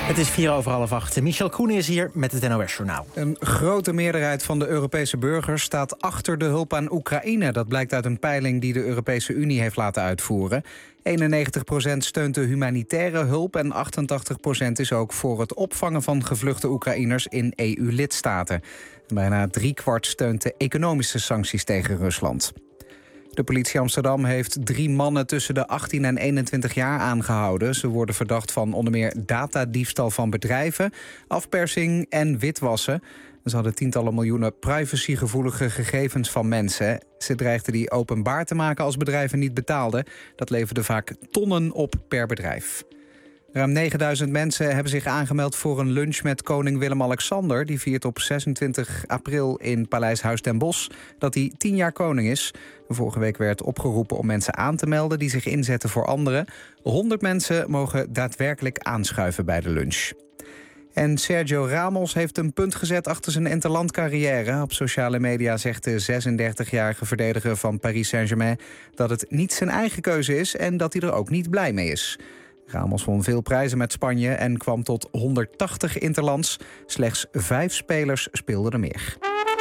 Het is 7:04. Michel Koenen is hier met het NOS-journaal. Een grote meerderheid van de Europese burgers staat achter de hulp aan Oekraïne. Dat blijkt uit een peiling die de Europese Unie heeft laten uitvoeren. 91% steunt de humanitaire hulp en 88% is ook voor het opvangen van gevluchte Oekraïners in EU-lidstaten. Bijna 3/4 steunt de economische sancties tegen Rusland. De politie Amsterdam heeft 3 mannen tussen de 18 en 21 jaar aangehouden. Ze worden verdacht van onder meer datadiefstal van bedrijven, afpersing en witwassen. Ze hadden tientallen miljoenen privacygevoelige gegevens van mensen. Ze dreigden die openbaar te maken als bedrijven niet betaalden. Dat leverde vaak tonnen op per bedrijf. Ruim 9000 mensen hebben zich aangemeld voor een lunch met koning Willem-Alexander. Die viert op 26 april in Paleis Huis ten Bosch dat hij 10 jaar koning is. Vorige week werd opgeroepen om mensen aan te melden die zich inzetten voor anderen. 100 mensen mogen daadwerkelijk aanschuiven bij de lunch. En Sergio Ramos heeft een punt gezet achter zijn interlandcarrière. Op sociale media zegt de 36-jarige verdediger van Paris Saint-Germain dat het niet zijn eigen keuze is en dat hij er ook niet blij mee is. Ramos won veel prijzen met Spanje en kwam tot 180 interlands. Slechts 5 spelers speelden er meer.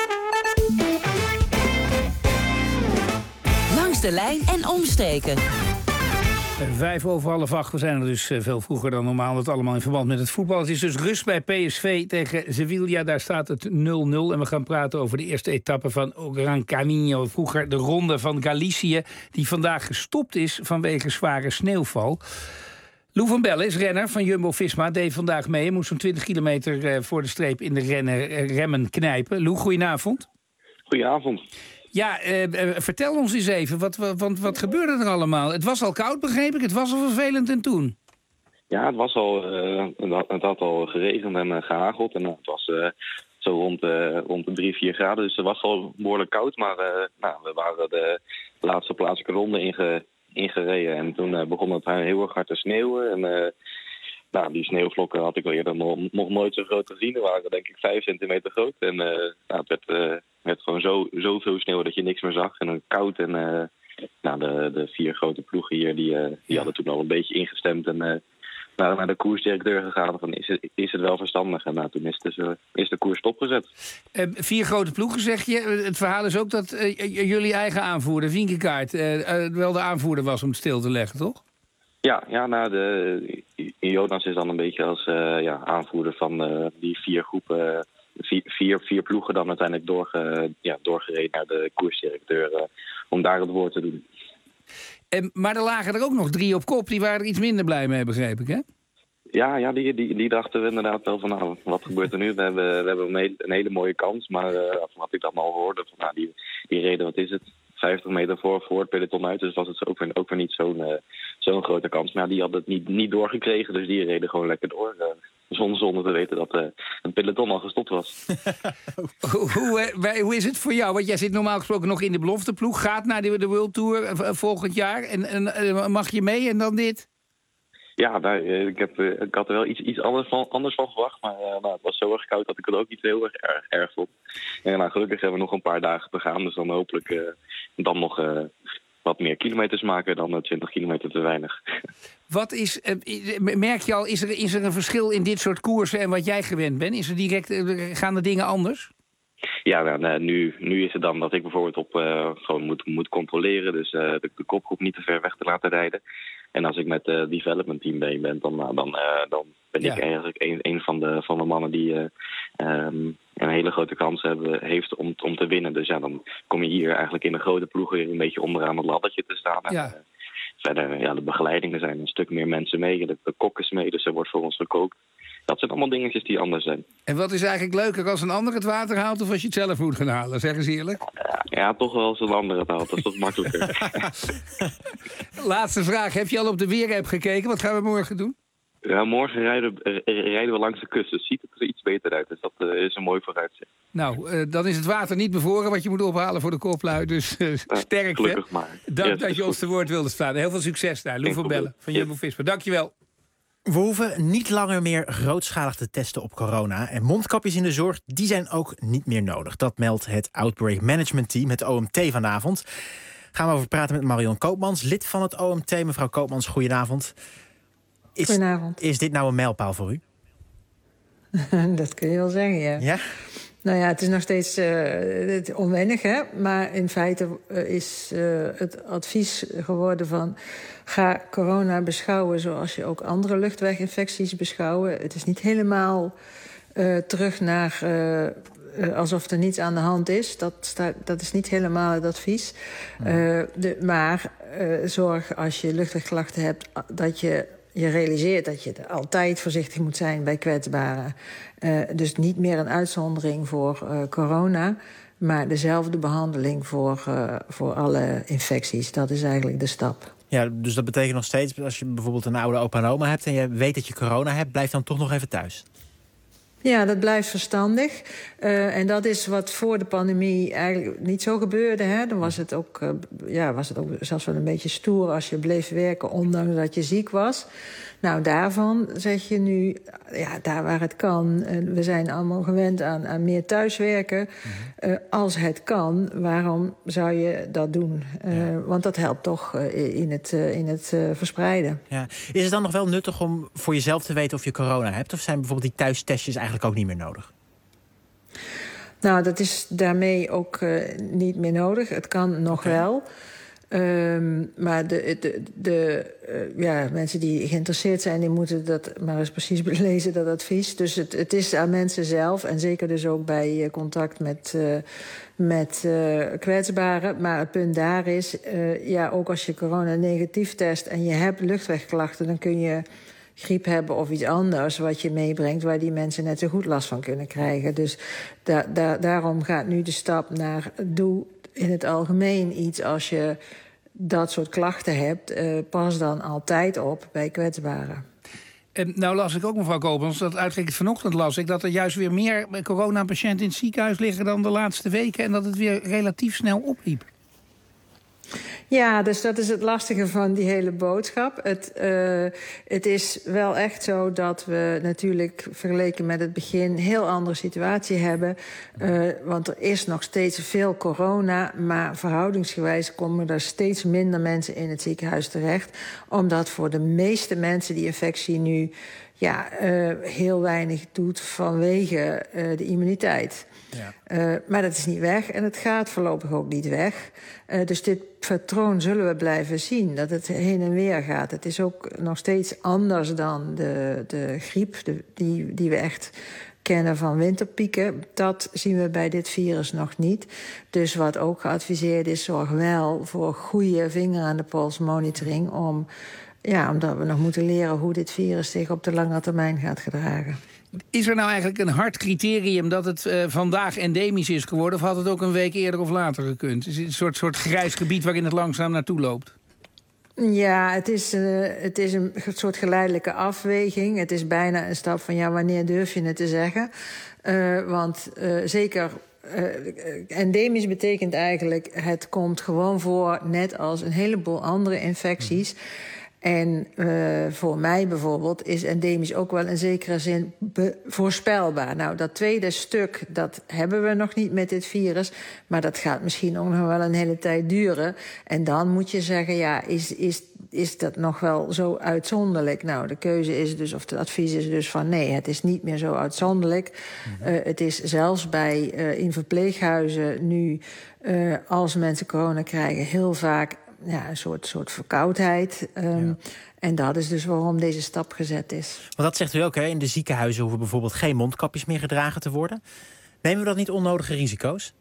Langs de lijn en omstreken. 7:05. We zijn er dus veel vroeger dan normaal. Dat allemaal in verband met het voetbal. Het is dus rust bij PSV tegen Sevilla. Daar staat het 0-0. En we gaan praten over de eerste etappe van Gran Camino. Vroeger de ronde van Galicië. Die vandaag gestopt is vanwege zware sneeuwval. Lou van Bellen is renner van Jumbo-Visma. Deed vandaag mee. Hij moest zo'n 20 kilometer voor de streep in de remmen knijpen. Lou, goedenavond. Goedenavond. Ja, vertel ons eens even, wat gebeurde er allemaal? Het was al koud, begreep ik. Het was al vervelend en toen? Ja, het was al, het had al geregend en gehageld. En het was zo rond de 3-4 graden. Dus het was al behoorlijk koud. Maar we waren de laatste plaatselijke ronde ingereden. En toen begon het heel erg hard te sneeuwen. En die sneeuwvlokken had ik al eerder nog nooit zo groot gezien. Er waren denk ik 5 centimeter groot. En het werd gewoon zoveel sneeuw dat je niks meer zag. En koud. En de 4 grote ploegen hier die hadden toen al een beetje ingestemd. En naar de koersdirecteur gegaan van is het wel verstandig? En toen is de koers stopgezet. 4 grote ploegen zeg je. Het verhaal is ook dat jullie eigen aanvoerder, Vingegaard, wel de aanvoerder was om het stil te leggen, toch? Ja, Jonas is dan een beetje als aanvoerder van die 4 groepen. 4 ploegen dan uiteindelijk doorgereden naar de koersdirecteur om daar het woord te doen. Maar er lagen er ook nog 3 op kop. Die waren er iets minder blij mee, begreep ik, hè? Ja, die dachten we inderdaad wel van, wat gebeurt er nu? We hebben een hele mooie kans, maar wat ik dan al hoorde, van, die reden, wat is het? 50 meter voor het peloton uit, dus was het ook weer niet zo'n grote kans. Maar die hadden het niet doorgekregen, dus die reden gewoon lekker door. Zonder te weten dat het peloton al gestopt was. Hoe is het voor jou? Want jij zit normaal gesproken nog in de belofteploeg. Gaat naar de World Tour volgend jaar. En mag je mee en dan dit? Ja, ik had er wel iets anders van verwacht. Maar het was zo erg koud dat ik het ook niet heel erg vond. En gelukkig hebben we nog een paar dagen te gaan. Dus dan hopelijk dan nog wat meer kilometers maken dan 20 kilometer te weinig. Merk je al, is er een verschil in dit soort koersen en wat jij gewend bent? Gaan de dingen anders? Ja, nu is het dan dat ik bijvoorbeeld gewoon moet controleren. Dus de kopgroep niet te ver weg te laten rijden. En als ik met het development team mee ben, dan ben ik eigenlijk een van de mannen die een hele grote kans heeft om te winnen. Dus dan kom je hier eigenlijk in de grote ploegen weer een beetje onderaan het laddertje te staan. Ja. Verder, de begeleidingen zijn een stuk meer mensen mee. De kok is mee, dus er wordt voor ons gekookt. Dat zijn allemaal dingetjes die anders zijn. En wat is eigenlijk leuker, als een ander het water haalt of als je het zelf moet gaan halen? Zeg eens eerlijk. Ja, toch wel als een ander het haalt. Dat is toch makkelijker. Laatste vraag. Heb je al op de weerapp gekeken? Wat gaan we morgen doen? Ja, morgen rijden we langs de kust. Dus ziet het er iets beter uit. Dus dat is een mooi vooruitzicht. Nou, dan is het water niet bevroren wat je moet ophalen voor de koplui. Dus sterk, gelukkig maar. Dank dat je ons te woord wilde staan. Heel veel succes daar. Lou van Bellen van Jumbo-Visma. Dankjewel. We hoeven niet langer meer grootschalig te testen op corona. En mondkapjes in de zorg, die zijn ook niet meer nodig. Dat meldt het Outbreak Management Team, het OMT, vanavond. Gaan we over praten met Marion Koopmans, lid van het OMT. Mevrouw Koopmans, goedenavond. Goedenavond. Is dit nou een mijlpaal voor u? Dat kun je wel zeggen, ja. Ja? Nou ja, het is nog steeds onwennig, hè. Maar in feite is het advies geworden van... ga corona beschouwen zoals je ook andere luchtweginfecties beschouwen. Het is niet helemaal terug naar... alsof er niets aan de hand is. Dat is niet helemaal het advies. Maar zorg als je luchtwegklachten hebt... dat je realiseert dat je altijd voorzichtig moet zijn bij kwetsbaren. Dus niet meer een uitzondering voor corona... maar dezelfde behandeling voor alle infecties. Dat is eigenlijk de stap. Ja, dus dat betekent nog steeds... als je bijvoorbeeld een oude opa en oma hebt... en je weet dat je corona hebt, blijf dan toch nog even thuis. Ja, dat blijft verstandig. En dat is wat voor de pandemie eigenlijk niet zo gebeurde. Hè. Dan was het ook zelfs wel een beetje stoer als je bleef werken... ondanks dat je ziek was. Nou, daarvan zeg je nu, ja, daar waar het kan... we zijn allemaal gewend aan meer thuiswerken. Als het kan, waarom zou je dat doen? Want dat helpt toch in het verspreiden. Ja. Is het dan nog wel nuttig om voor jezelf te weten of je corona hebt? Of zijn bijvoorbeeld die thuistestjes eigenlijk ook niet meer nodig? Nou, dat is daarmee ook niet meer nodig. Het kan nog wel. Maar mensen die geïnteresseerd zijn... die moeten dat maar eens precies belezen, dat advies. Dus het is aan mensen zelf. En zeker dus ook bij contact met kwetsbaren. Maar het punt daar is... ook als je corona negatief test en je hebt luchtwegklachten... dan kun je griep hebben of iets anders wat je meebrengt... waar die mensen net zo goed last van kunnen krijgen. Dus daarom gaat nu de stap naar... doe in het algemeen iets als je dat soort klachten hebt... pas dan altijd op bij kwetsbaren. En nou las ik ook, mevrouw Koblenz, dat uitgerekend vanochtend las ik... dat er juist weer meer coronapatiënten in het ziekenhuis liggen... dan de laatste weken en dat het weer relatief snel opliep. Ja, dus dat is het lastige van die hele boodschap. Het is wel echt zo dat we natuurlijk vergeleken met het begin... een heel andere situatie hebben. Want er is nog steeds veel corona... maar verhoudingsgewijs komen er steeds minder mensen in het ziekenhuis terecht. Omdat voor de meeste mensen die infectie nu heel weinig doet vanwege de immuniteit. Ja. Maar dat is niet weg en het gaat voorlopig ook niet weg. Dus dit patroon zullen we blijven zien, dat het heen en weer gaat. Het is ook nog steeds anders dan de griep die we echt kennen van winterpieken. Dat zien we bij dit virus nog niet. Dus wat ook geadviseerd is, zorg wel voor goede vinger aan de pols monitoring... omdat we nog moeten leren hoe dit virus zich op de lange termijn gaat gedragen. Is er nou eigenlijk een hard criterium dat het vandaag endemisch is geworden... of had het ook een week eerder of later gekund? Is het een soort grijs gebied waarin het langzaam naartoe loopt? Ja, het is een soort geleidelijke afweging. Het is bijna een stap van wanneer durf je het te zeggen? Want zeker... endemisch betekent eigenlijk, het komt gewoon voor... net als een heleboel andere infecties... En voor mij bijvoorbeeld is endemisch ook wel in zekere zin voorspelbaar. Nou, dat tweede stuk, dat hebben we nog niet met dit virus... maar dat gaat misschien ook nog wel een hele tijd duren. En dan moet je zeggen, is dat nog wel zo uitzonderlijk? Nou, de keuze is dus, of het advies is dus van... nee, het is niet meer zo uitzonderlijk. Het is zelfs in verpleeghuizen nu, als mensen corona krijgen... heel vaak een soort verkoudheid. En dat is dus waarom deze stap gezet is. Want dat zegt u ook, hè? In de ziekenhuizen hoeven bijvoorbeeld geen mondkapjes meer gedragen te worden. Nemen we dat niet onnodige risico's?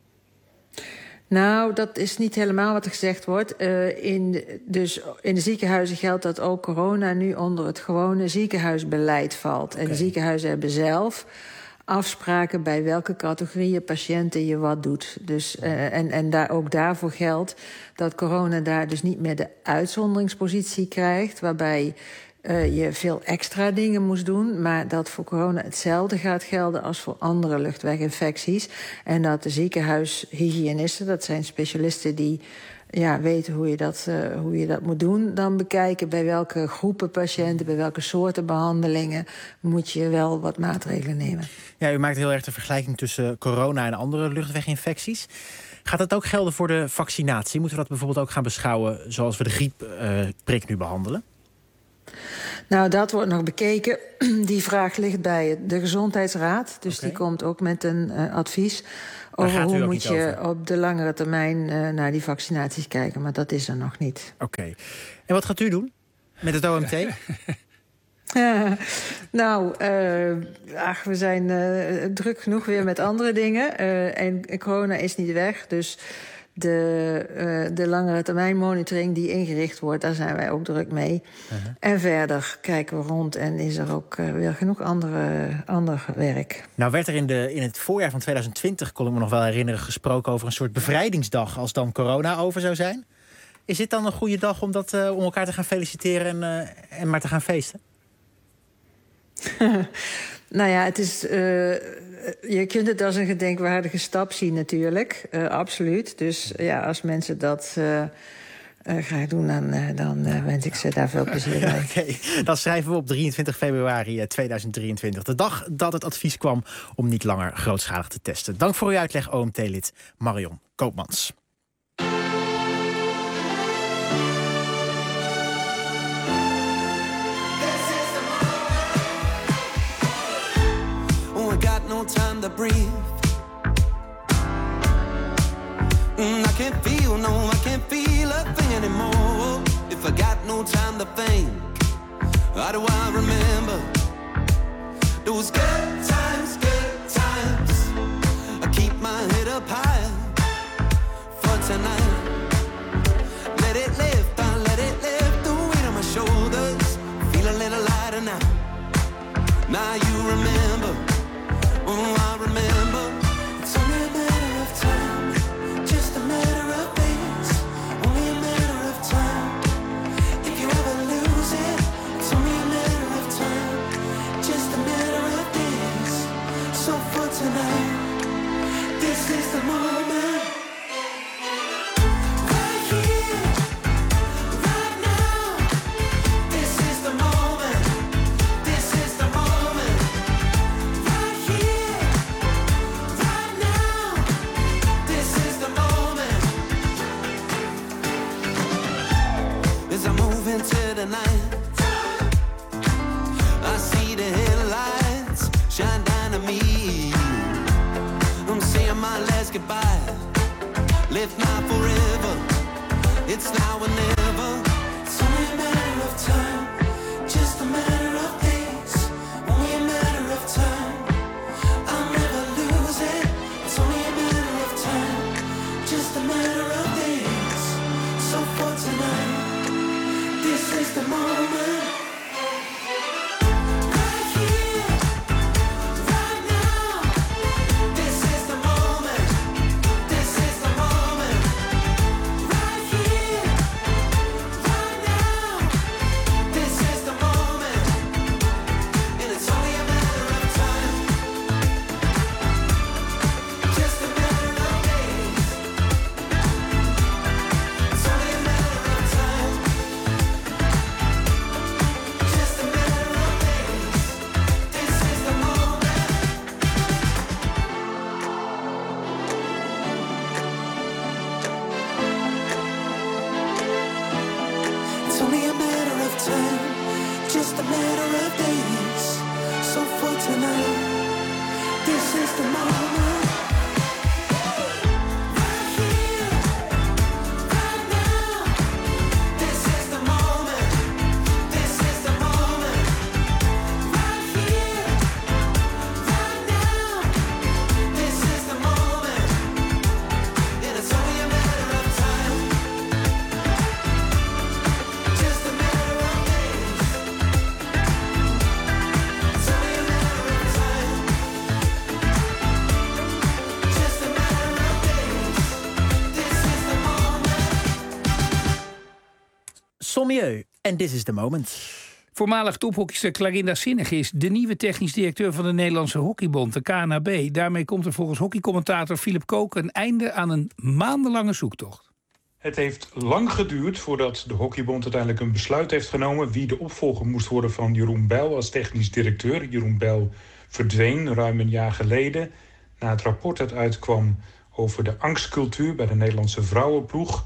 Nou, dat is niet helemaal wat er gezegd wordt. In de ziekenhuizen geldt dat ook corona nu onder het gewone ziekenhuisbeleid valt. Okay. En de ziekenhuizen hebben zelf afspraken bij welke categorieën patiënten je wat doet. Dus, ook daarvoor geldt dat corona daar dus niet meer de uitzonderingspositie krijgt... waarbij je veel extra dingen moest doen... maar dat voor corona hetzelfde gaat gelden als voor andere luchtweginfecties. En dat de ziekenhuishygiënisten, dat zijn specialisten die... weten hoe je dat moet doen. Dan bekijken bij welke groepen patiënten... bij welke soorten behandelingen... moet je wel wat maatregelen nemen. Ja, u maakt heel erg de vergelijking tussen corona en andere luchtweginfecties. Gaat dat ook gelden voor de vaccinatie? Moeten we dat bijvoorbeeld ook gaan beschouwen... zoals we de griepprik nu behandelen? Nou, dat wordt nog bekeken. Die vraag ligt bij de Gezondheidsraad. Dus die komt ook met een advies over hoe moet je op de langere termijn naar die vaccinaties kijken. Maar dat is er nog niet. Oké. En wat gaat u doen met het OMT? We zijn druk genoeg weer met andere dingen. En corona is niet weg, dus de langere termijn monitoring die ingericht wordt, daar zijn wij ook druk mee. En verder kijken we rond en is er ook weer genoeg ander werk. Nou werd er in het voorjaar van 2020, kon ik me nog wel herinneren, gesproken over een soort bevrijdingsdag als dan corona over zou zijn. Is dit dan een goede dag om elkaar te gaan feliciteren en maar te gaan feesten? Nou ja, het is. Je kunt het als een gedenkwaardige stap zien natuurlijk, absoluut. Dus ja, als mensen dat graag doen, dan wens ik ze daar veel plezier mee. Oké, dan schrijven we op 23 februari 2023. De dag dat het advies kwam om niet langer grootschalig te testen. Dank voor uw uitleg, OMT-lid Marion Koopmans. No time to breathe. I can't feel a thing anymore. If I got no time to think, how do I remember those good times, I keep my head up high for tonight. Let it lift, I let it lift the weight on my shoulders. Feel a little lighter now. Now you remember. Oh, I remember. It's only a matter of time, just a matter of days, only a matter of time. If you ever lose it, it's only a matter of time, just a matter of days. So for tonight, this is the moment. Right here, right now. This is the moment. This is the moment. Right here. As I move into the night, I see the headlights shine down on me. I'm saying my last goodbye. Live now forever. It's now or never. It's only a matter of time, just a matter of days, only a matter of time. I'll never lose it. It's only a matter of time, just a matter of days. So for tonight, this is the moment. Right here, right now. This is the moment. This is the moment. Right here, right now. This is the moment. And it's only a matter of time. Just a matter of days. It's only a matter of time. Just a matter of days. This is the moment. It's only a matter of time. Just a matter of days. So for tonight, this is the moment. Right here, right now. This is the moment. This is the moment. Right here, right now. This is the moment. And it's only a matter of time. Just a matter of days. It's only a matter of time. Just a matter of days. This is the moment. Sommieu, en this is the moment. Voormalig tophockeyster Clarinda Zinnige is de nieuwe technisch directeur van de Nederlandse Hockeybond, de KNHB. Daarmee komt er volgens hockeycommentator Philip Kook een einde aan een maandenlange zoektocht. Het heeft lang geduurd voordat de Hockeybond uiteindelijk een besluit heeft genomen wie de opvolger moest worden van Jeroen Bijl als technisch directeur. Jeroen Bijl verdween ruim een jaar geleden na het rapport dat uitkwam over de angstcultuur bij de Nederlandse vrouwenploeg.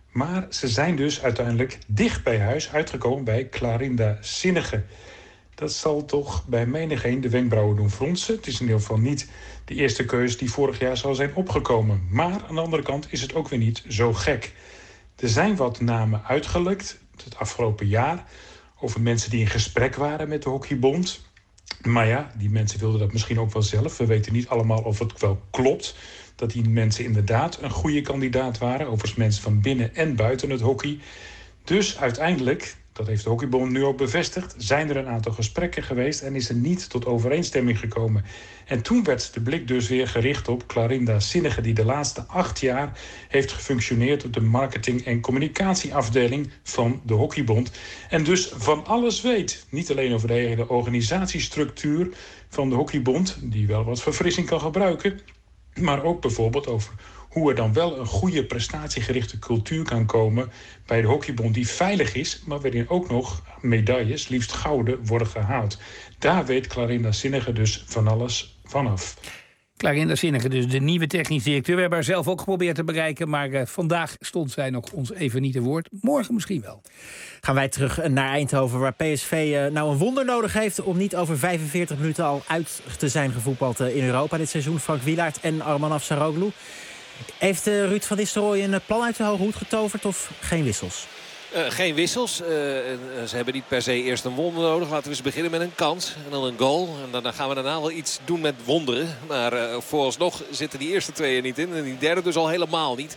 Maar ze zijn dus uiteindelijk dicht bij huis uitgekomen bij Clarinda Zinnige. Dat zal toch bij menigeen de wenkbrauwen doen fronsen. Het is in ieder geval niet de eerste keus die vorig jaar zal zijn opgekomen. Maar aan de andere kant is het ook weer niet zo gek. Er zijn wat namen uitgelekt het afgelopen jaar over mensen die in gesprek waren met de Hockeybond. Maar ja, die mensen wilden dat misschien ook wel zelf. We weten niet allemaal of het wel klopt dat die mensen inderdaad een goede kandidaat waren. Overigens mensen van binnen en buiten het hockey. Dus uiteindelijk, dat heeft de Hockeybond nu ook bevestigd, zijn er een aantal gesprekken geweest en is er niet tot overeenstemming gekomen. En toen werd de blik dus weer gericht op Clarinda Zinnige, die de laatste 8 jaar heeft gefunctioneerd op de marketing- en communicatieafdeling van de Hockeybond. En dus van alles weet. Niet alleen over de hele organisatiestructuur van de Hockeybond, die wel wat verfrissing kan gebruiken, maar ook bijvoorbeeld over hoe er dan wel een goede prestatiegerichte cultuur kan komen bij de Hockeybond die veilig is, maar waarin ook nog medailles, liefst gouden, worden gehaald. Daar weet Clarinda Zinnige dus van alles vanaf. Clarinda Zinnige, dus de nieuwe technisch directeur. We hebben haar zelf ook geprobeerd te bereiken, maar vandaag stond zij nog ons even niet te woord. Morgen misschien wel. Gaan wij terug naar Eindhoven, waar PSV nou een wonder nodig heeft om niet over 45 minuten al uit te zijn gevoetbald in Europa dit seizoen. Frank Wielaert en Arman Afsaroglu. Heeft Ruud van Nistelrooy een plan uit de hoge hoed getoverd of geen wissels? Geen wissels. Ze hebben niet per se eerst een wonder nodig. Laten we eens beginnen met een kans en dan een goal. En dan gaan we daarna wel iets doen met wonderen. Maar vooralsnog zitten die eerste 2 er niet in. En die derde dus al helemaal niet.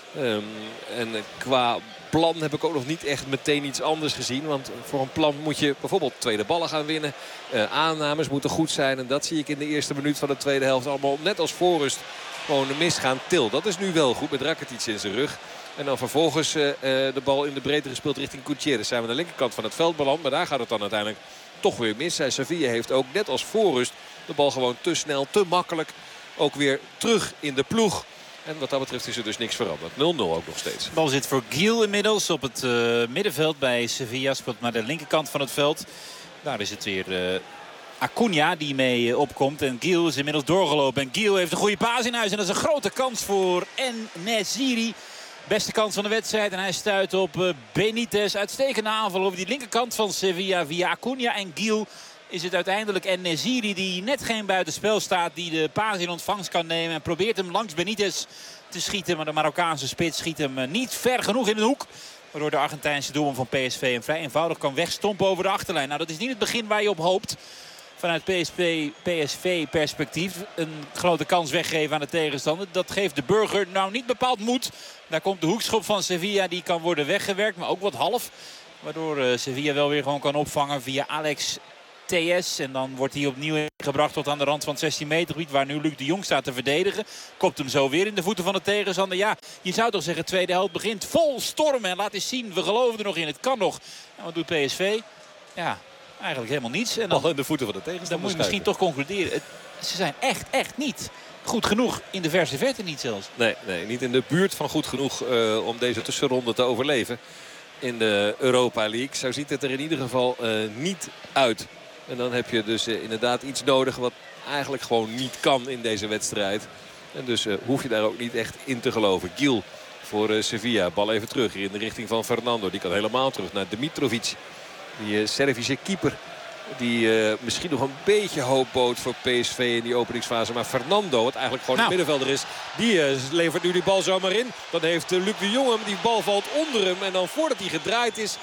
En qua plan heb ik ook nog niet echt meteen iets anders gezien. Want voor een plan moet je bijvoorbeeld tweede ballen gaan winnen. Aannames moeten goed zijn. En dat zie ik in de eerste minuut van de tweede helft allemaal net als voorrust gewoon misgaan. Til, dat is nu wel goed met Rakitic in zijn rug. En dan vervolgens de bal in de breedte gespeeld richting Gutierrez. Zijn we aan de linkerkant van het veld beland. Maar daar gaat het dan uiteindelijk toch weer mis. Sevilla heeft ook net als voorrust de bal gewoon te snel, te makkelijk ook weer terug in de ploeg. En wat dat betreft is er dus niks veranderd. 0-0 ook nog steeds. De bal zit voor Gil inmiddels op het middenveld bij Sevilla. Speelt naar de linkerkant van het veld. Daar is het weer Acuna die mee opkomt. En Gil is inmiddels doorgelopen. En Gil heeft een goede paas in huis. En dat is een grote kans voor En-Nesyri. Beste kans van de wedstrijd. En hij stuit op Benitez. Uitstekende aanval over die linkerkant van Sevilla via Acuna. En Gil is het uiteindelijk En-Nesyri die net geen buitenspel staat. Die de paas in ontvangst kan nemen. En probeert hem langs Benitez te schieten. Maar de Marokkaanse spits schiet hem niet ver genoeg in de hoek. Waardoor de Argentijnse doelman van PSV hem vrij eenvoudig kan wegstompen over de achterlijn. Nou, dat is niet het begin waar je op hoopt. Vanuit PSV-perspectief een grote kans weggeven aan de tegenstander. Dat geeft de Burger nou niet bepaald moed. Daar komt de hoekschop van Sevilla. Die kan worden weggewerkt, maar ook wat half. Waardoor Sevilla wel weer gewoon kan opvangen via Alex TS. En dan wordt hij opnieuw gebracht tot aan de rand van het 16 meter gebied. Waar nu Luc de Jong staat te verdedigen. Kopt hem zo weer in de voeten van de tegenstander. Ja, je zou toch zeggen, tweede helft begint vol stormen. En laat eens zien, we geloven er nog in. Het kan nog. En wat doet PSV? Ja, eigenlijk helemaal niets. En dan in de voeten van de tegenstander. Dan moet je misschien toch concluderen. Ze zijn echt niet goed genoeg. In de verse verte niet zelfs. Nee, niet in de buurt van goed genoeg om deze tussenronde te overleven. In de Europa League. Zo ziet het er in ieder geval niet uit. En dan heb je dus inderdaad iets nodig wat eigenlijk gewoon niet kan in deze wedstrijd. En dus hoef je daar ook niet echt in te geloven. Gil voor Sevilla. Bal even terug hier in de richting van Fernando. Die kan helemaal terug naar Dimitrovic. Die Servische keeper. Die misschien nog een beetje hoop bood voor PSV in die openingsfase. Maar Fernando, wat eigenlijk gewoon een middenvelder is, die levert nu die bal zomaar in. Dan heeft Luc de Jong hem. Die bal valt onder hem. En dan voordat hij gedraaid is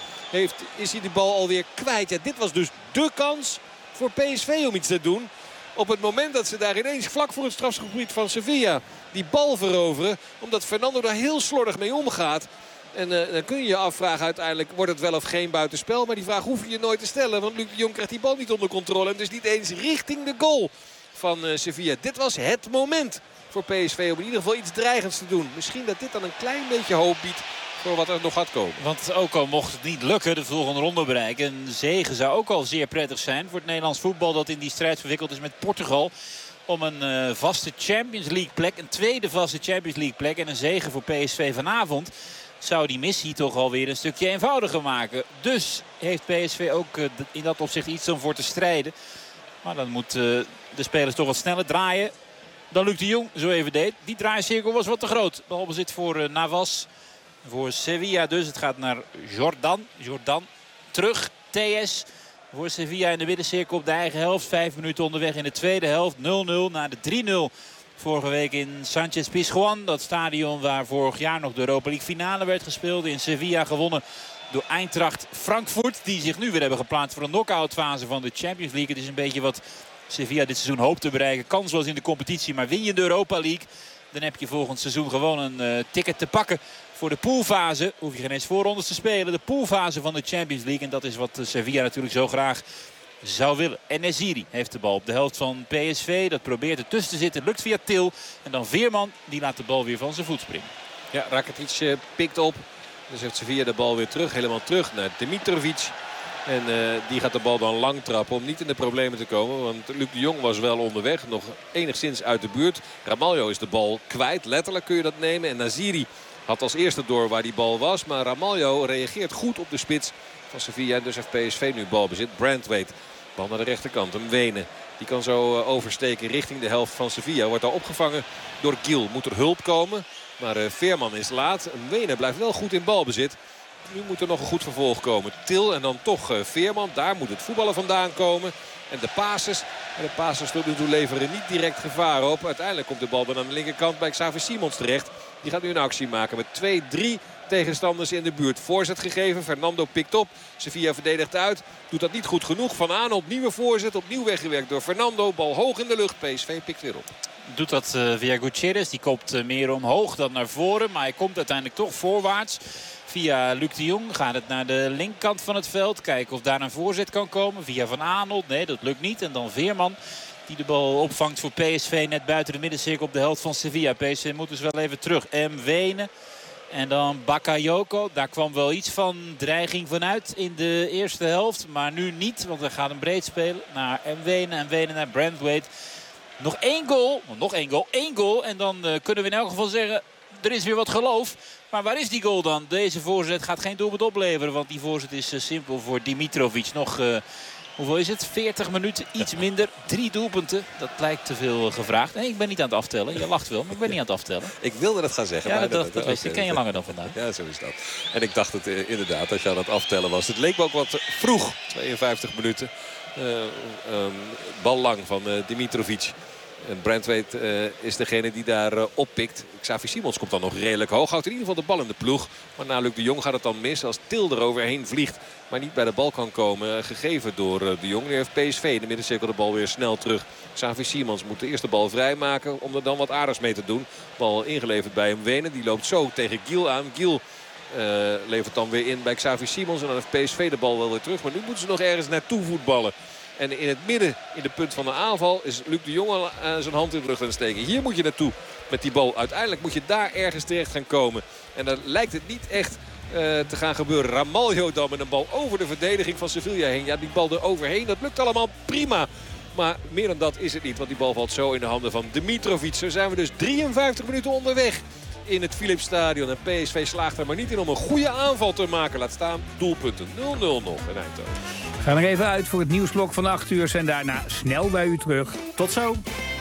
hij die bal alweer kwijt. Ja, dit was dus dé kans voor PSV om iets te doen. Op het moment dat ze daar ineens vlak voor het strafschopgebied van Sevilla die bal veroveren. Omdat Fernando daar heel slordig mee omgaat. En dan kun je je afvragen uiteindelijk, wordt het wel of geen buitenspel? Maar die vraag hoef je nooit te stellen. Want Luc de Jong krijgt die bal niet onder controle. En dus niet eens richting de goal van Sevilla. Dit was het moment voor PSV om in ieder geval iets dreigends te doen. Misschien dat dit dan een klein beetje hoop biedt voor wat er nog gaat komen. Want ook al mocht het niet lukken de volgende ronde bereiken. Een zege zou ook al zeer prettig zijn voor het Nederlands voetbal dat in die strijd verwikkeld is met Portugal. Om een vaste Champions League plek, een tweede vaste Champions League plek en een zege voor PSV vanavond. Zou die missie toch alweer een stukje eenvoudiger maken. Dus heeft PSV ook in dat opzicht iets om voor te strijden. Maar dan moeten de spelers toch wat sneller draaien dan Luc de Jong zo even deed. Die draaicirkel was wat te groot. Balbezit voor Navas. voor Sevilla dus. Het gaat naar Jordan terug. TS voor Sevilla in de middencirkel op de eigen helft. 5 minuten onderweg in de tweede helft. 0-0 na de 3-0 vorige week in Sánchez Pizjuán. Dat stadion waar vorig jaar nog de Europa League finale werd gespeeld. In Sevilla gewonnen door Eintracht Frankfurt. Die zich nu weer hebben geplaatst voor een knock-out fase van de Champions League. Het is een beetje wat Sevilla dit seizoen hoopt te bereiken. Kan zoals in de competitie, maar win je de Europa League, dan heb je volgend seizoen gewoon een ticket te pakken voor de poolfase. Hoef je geen eens voorrondes te spelen. De poolfase van de Champions League. En dat is wat Sevilla natuurlijk zo graag zou willen. En Neziri heeft de bal op de helft van PSV. Dat probeert er tussen te zitten. Lukt via Til. En dan Veerman. Die laat de bal weer van zijn voet springen. Ja, Rakitic pikt op. Dus heeft Sevilla de bal weer terug. Helemaal terug naar Dimitrovic. En die gaat de bal dan lang trappen om niet in de problemen te komen. Want Luc de Jong was wel onderweg. Nog enigszins uit de buurt. Ramaljo is de bal kwijt. Letterlijk kun je dat nemen. En Neziri had als eerste door waar die bal was. Maar Ramaljo reageert goed op de spits van Sevilla. En dus heeft PSV nu balbezit. Branthwaite. Bal naar de rechterkant. Een Wenen. Die kan zo oversteken richting de helft van Sevilla. Wordt al opgevangen door Gil. Moet er hulp komen. Maar Veerman is laat. Wenen blijft wel goed in balbezit. Nu moet er nog een goed vervolg komen. Til en dan toch Veerman. Daar moet het voetballen vandaan komen. En de passes tot nu toe leveren niet direct gevaar op. Uiteindelijk komt de bal dan aan de linkerkant bij Xavi Simons terecht. Die gaat nu een actie maken met 2-3 tegenstanders in de buurt. Voorzet gegeven. Fernando pikt op. Sevilla verdedigt uit. Doet dat niet goed genoeg. Van Aanholt nieuwe voorzet. Opnieuw weggewerkt door Fernando. Bal hoog in de lucht. PSV pikt weer op. Doet dat via Gutierrez. Die koopt meer omhoog dan naar voren. Maar hij komt uiteindelijk toch voorwaarts. Via Luc de Jong gaat het naar de linkerkant van het veld. Kijken of daar een voorzet kan komen. Via Van Aanholt. Nee, dat lukt niet. En dan Veerman die de bal opvangt voor PSV. Net buiten de middencirkel op de helft van Sevilla. PSV moet dus wel even terug. Wenen. En dan Bakayoko. Daar kwam wel iets van dreiging vanuit in de eerste helft. Maar nu niet. Want we gaan hem breed spelen naar Wenen. En Wenen naar Branthwaite. Nog één goal. En dan kunnen we in elk geval zeggen, er is weer wat geloof. Maar waar is die goal dan? Deze voorzet gaat geen doelpunt opleveren. Want die voorzet is simpel voor Dimitrovic. Nog, hoeveel is het? 40 minuten, iets minder. 3 doelpunten. Dat lijkt te veel gevraagd. Nee, ik ben niet aan het aftellen. Je lacht wel, maar ik ben niet aan het aftellen. Ik wilde dat gaan zeggen. Ja, maar dat wist ik. Ken je langer dan vandaag. Ja, zo is dat. En ik dacht het inderdaad, als je aan het aftellen was. Het leek me ook wat vroeg. 52 minuten. Bal lang van Dimitrovic. En Branthwaite is degene die daar oppikt. Xavi Simons komt dan nog redelijk hoog. Houdt in ieder geval de bal in de ploeg. Maar na Luc de Jong gaat het dan mis als Til er overheen vliegt. Maar niet bij de bal kan komen. Gegeven door de Jong. Nu heeft PSV in de middencirkel de bal weer snel terug. Xavi Simons moet de eerste bal vrijmaken om er dan wat aardigs mee te doen. Bal ingeleverd bij hem Wenen. Die loopt zo tegen Gil aan. Gil levert dan weer in bij Xavi Simons. En dan heeft PSV de bal wel weer terug. Maar nu moeten ze nog ergens naartoe voetballen. En in het midden, in de punt van de aanval, is Luc de Jong al zijn hand in de rug aan het steken. Hier moet je naartoe met die bal. Uiteindelijk moet je daar ergens terecht gaan komen. En dan lijkt het niet echt te gaan gebeuren. Ramaljo dan met een bal over de verdediging van Sevilla heen. Ja, die bal er overheen, dat lukt allemaal prima. Maar meer dan dat is het niet, want die bal valt zo in de handen van Dimitrovic. Zo zijn we dus 53 minuten onderweg in het Philipsstadion. En PSV slaagt er maar niet in om een goede aanval te maken. Laat staan doelpunten. 0-0 nog in Eindhoven. We gaan er even uit voor het nieuwsblok van 8 uur. En daarna snel bij u terug. Tot zo.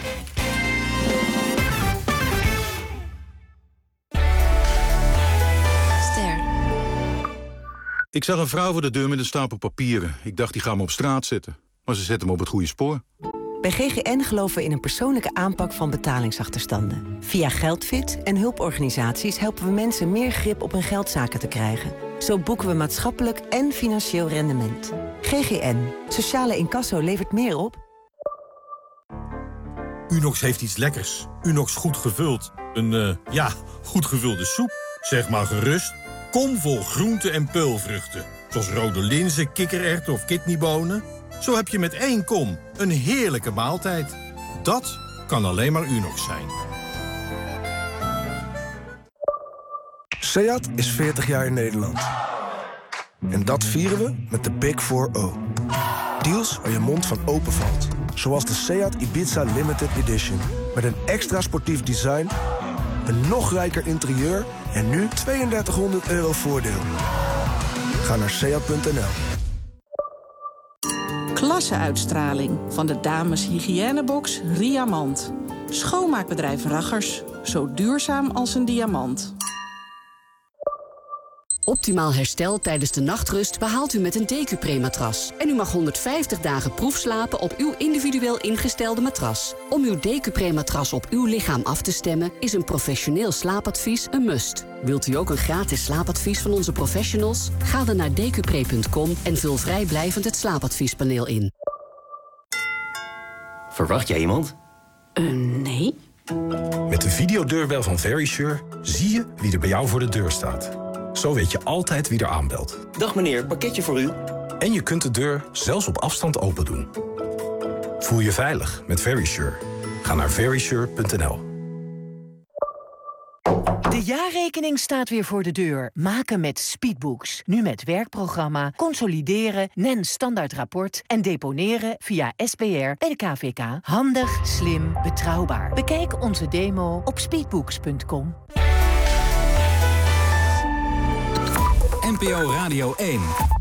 Ster. Ik zag een vrouw voor de deur met een stapel papieren. Ik dacht, die gaan me op straat zetten. Maar ze zetten me op het goede spoor. Bij GGN geloven we in een persoonlijke aanpak van betalingsachterstanden. Via Geldfit en hulporganisaties helpen we mensen meer grip op hun geldzaken te krijgen. Zo boeken we maatschappelijk en financieel rendement. GGN. Sociale incasso levert meer op. Unox heeft iets lekkers. Unox goed gevuld. Een, goed gevulde soep. Zeg maar gerust. Kom vol groenten en peulvruchten. Zoals rode linzen, kikkererwten of kidneybonen. Zo heb je met 1 kom een heerlijke maaltijd. Dat kan alleen maar Unox zijn. SEAT is 40 jaar in Nederland. En dat vieren we met de Big 4-0. Deals waar je mond van open valt. Zoals de SEAT Ibiza Limited Edition. Met een extra sportief design, een nog rijker interieur en nu €3200 voordeel. Ga naar seat.nl. Klasseuitstraling van de dames hygiënebox Riamant. Schoonmaakbedrijf Raggers. Zo duurzaam als een diamant. Optimaal herstel tijdens de nachtrust behaalt u met een Decupré-matras. En u mag 150 dagen proefslapen op uw individueel ingestelde matras. Om uw Decupré-matras op uw lichaam af te stemmen is een professioneel slaapadvies een must. Wilt u ook een gratis slaapadvies van onze professionals? Ga dan naar decupré.com en vul vrijblijvend het slaapadviespaneel in. Verwacht jij iemand? Nee. Met de videodeurbel van Verisure zie je wie er bij jou voor de deur staat. Zo weet je altijd wie er aanbelt. Dag meneer, pakketje voor u. En je kunt de deur zelfs op afstand open doen. Voel je veilig met Verisure. Ga naar verisure.nl. De jaarrekening staat weer voor de deur. Maken met Speedbooks. Nu met werkprogramma, consolideren, NEN standaardrapport en deponeren via SPR bij de KVK. Handig, slim, betrouwbaar. Bekijk onze demo op speedbooks.com. NPO Radio 1.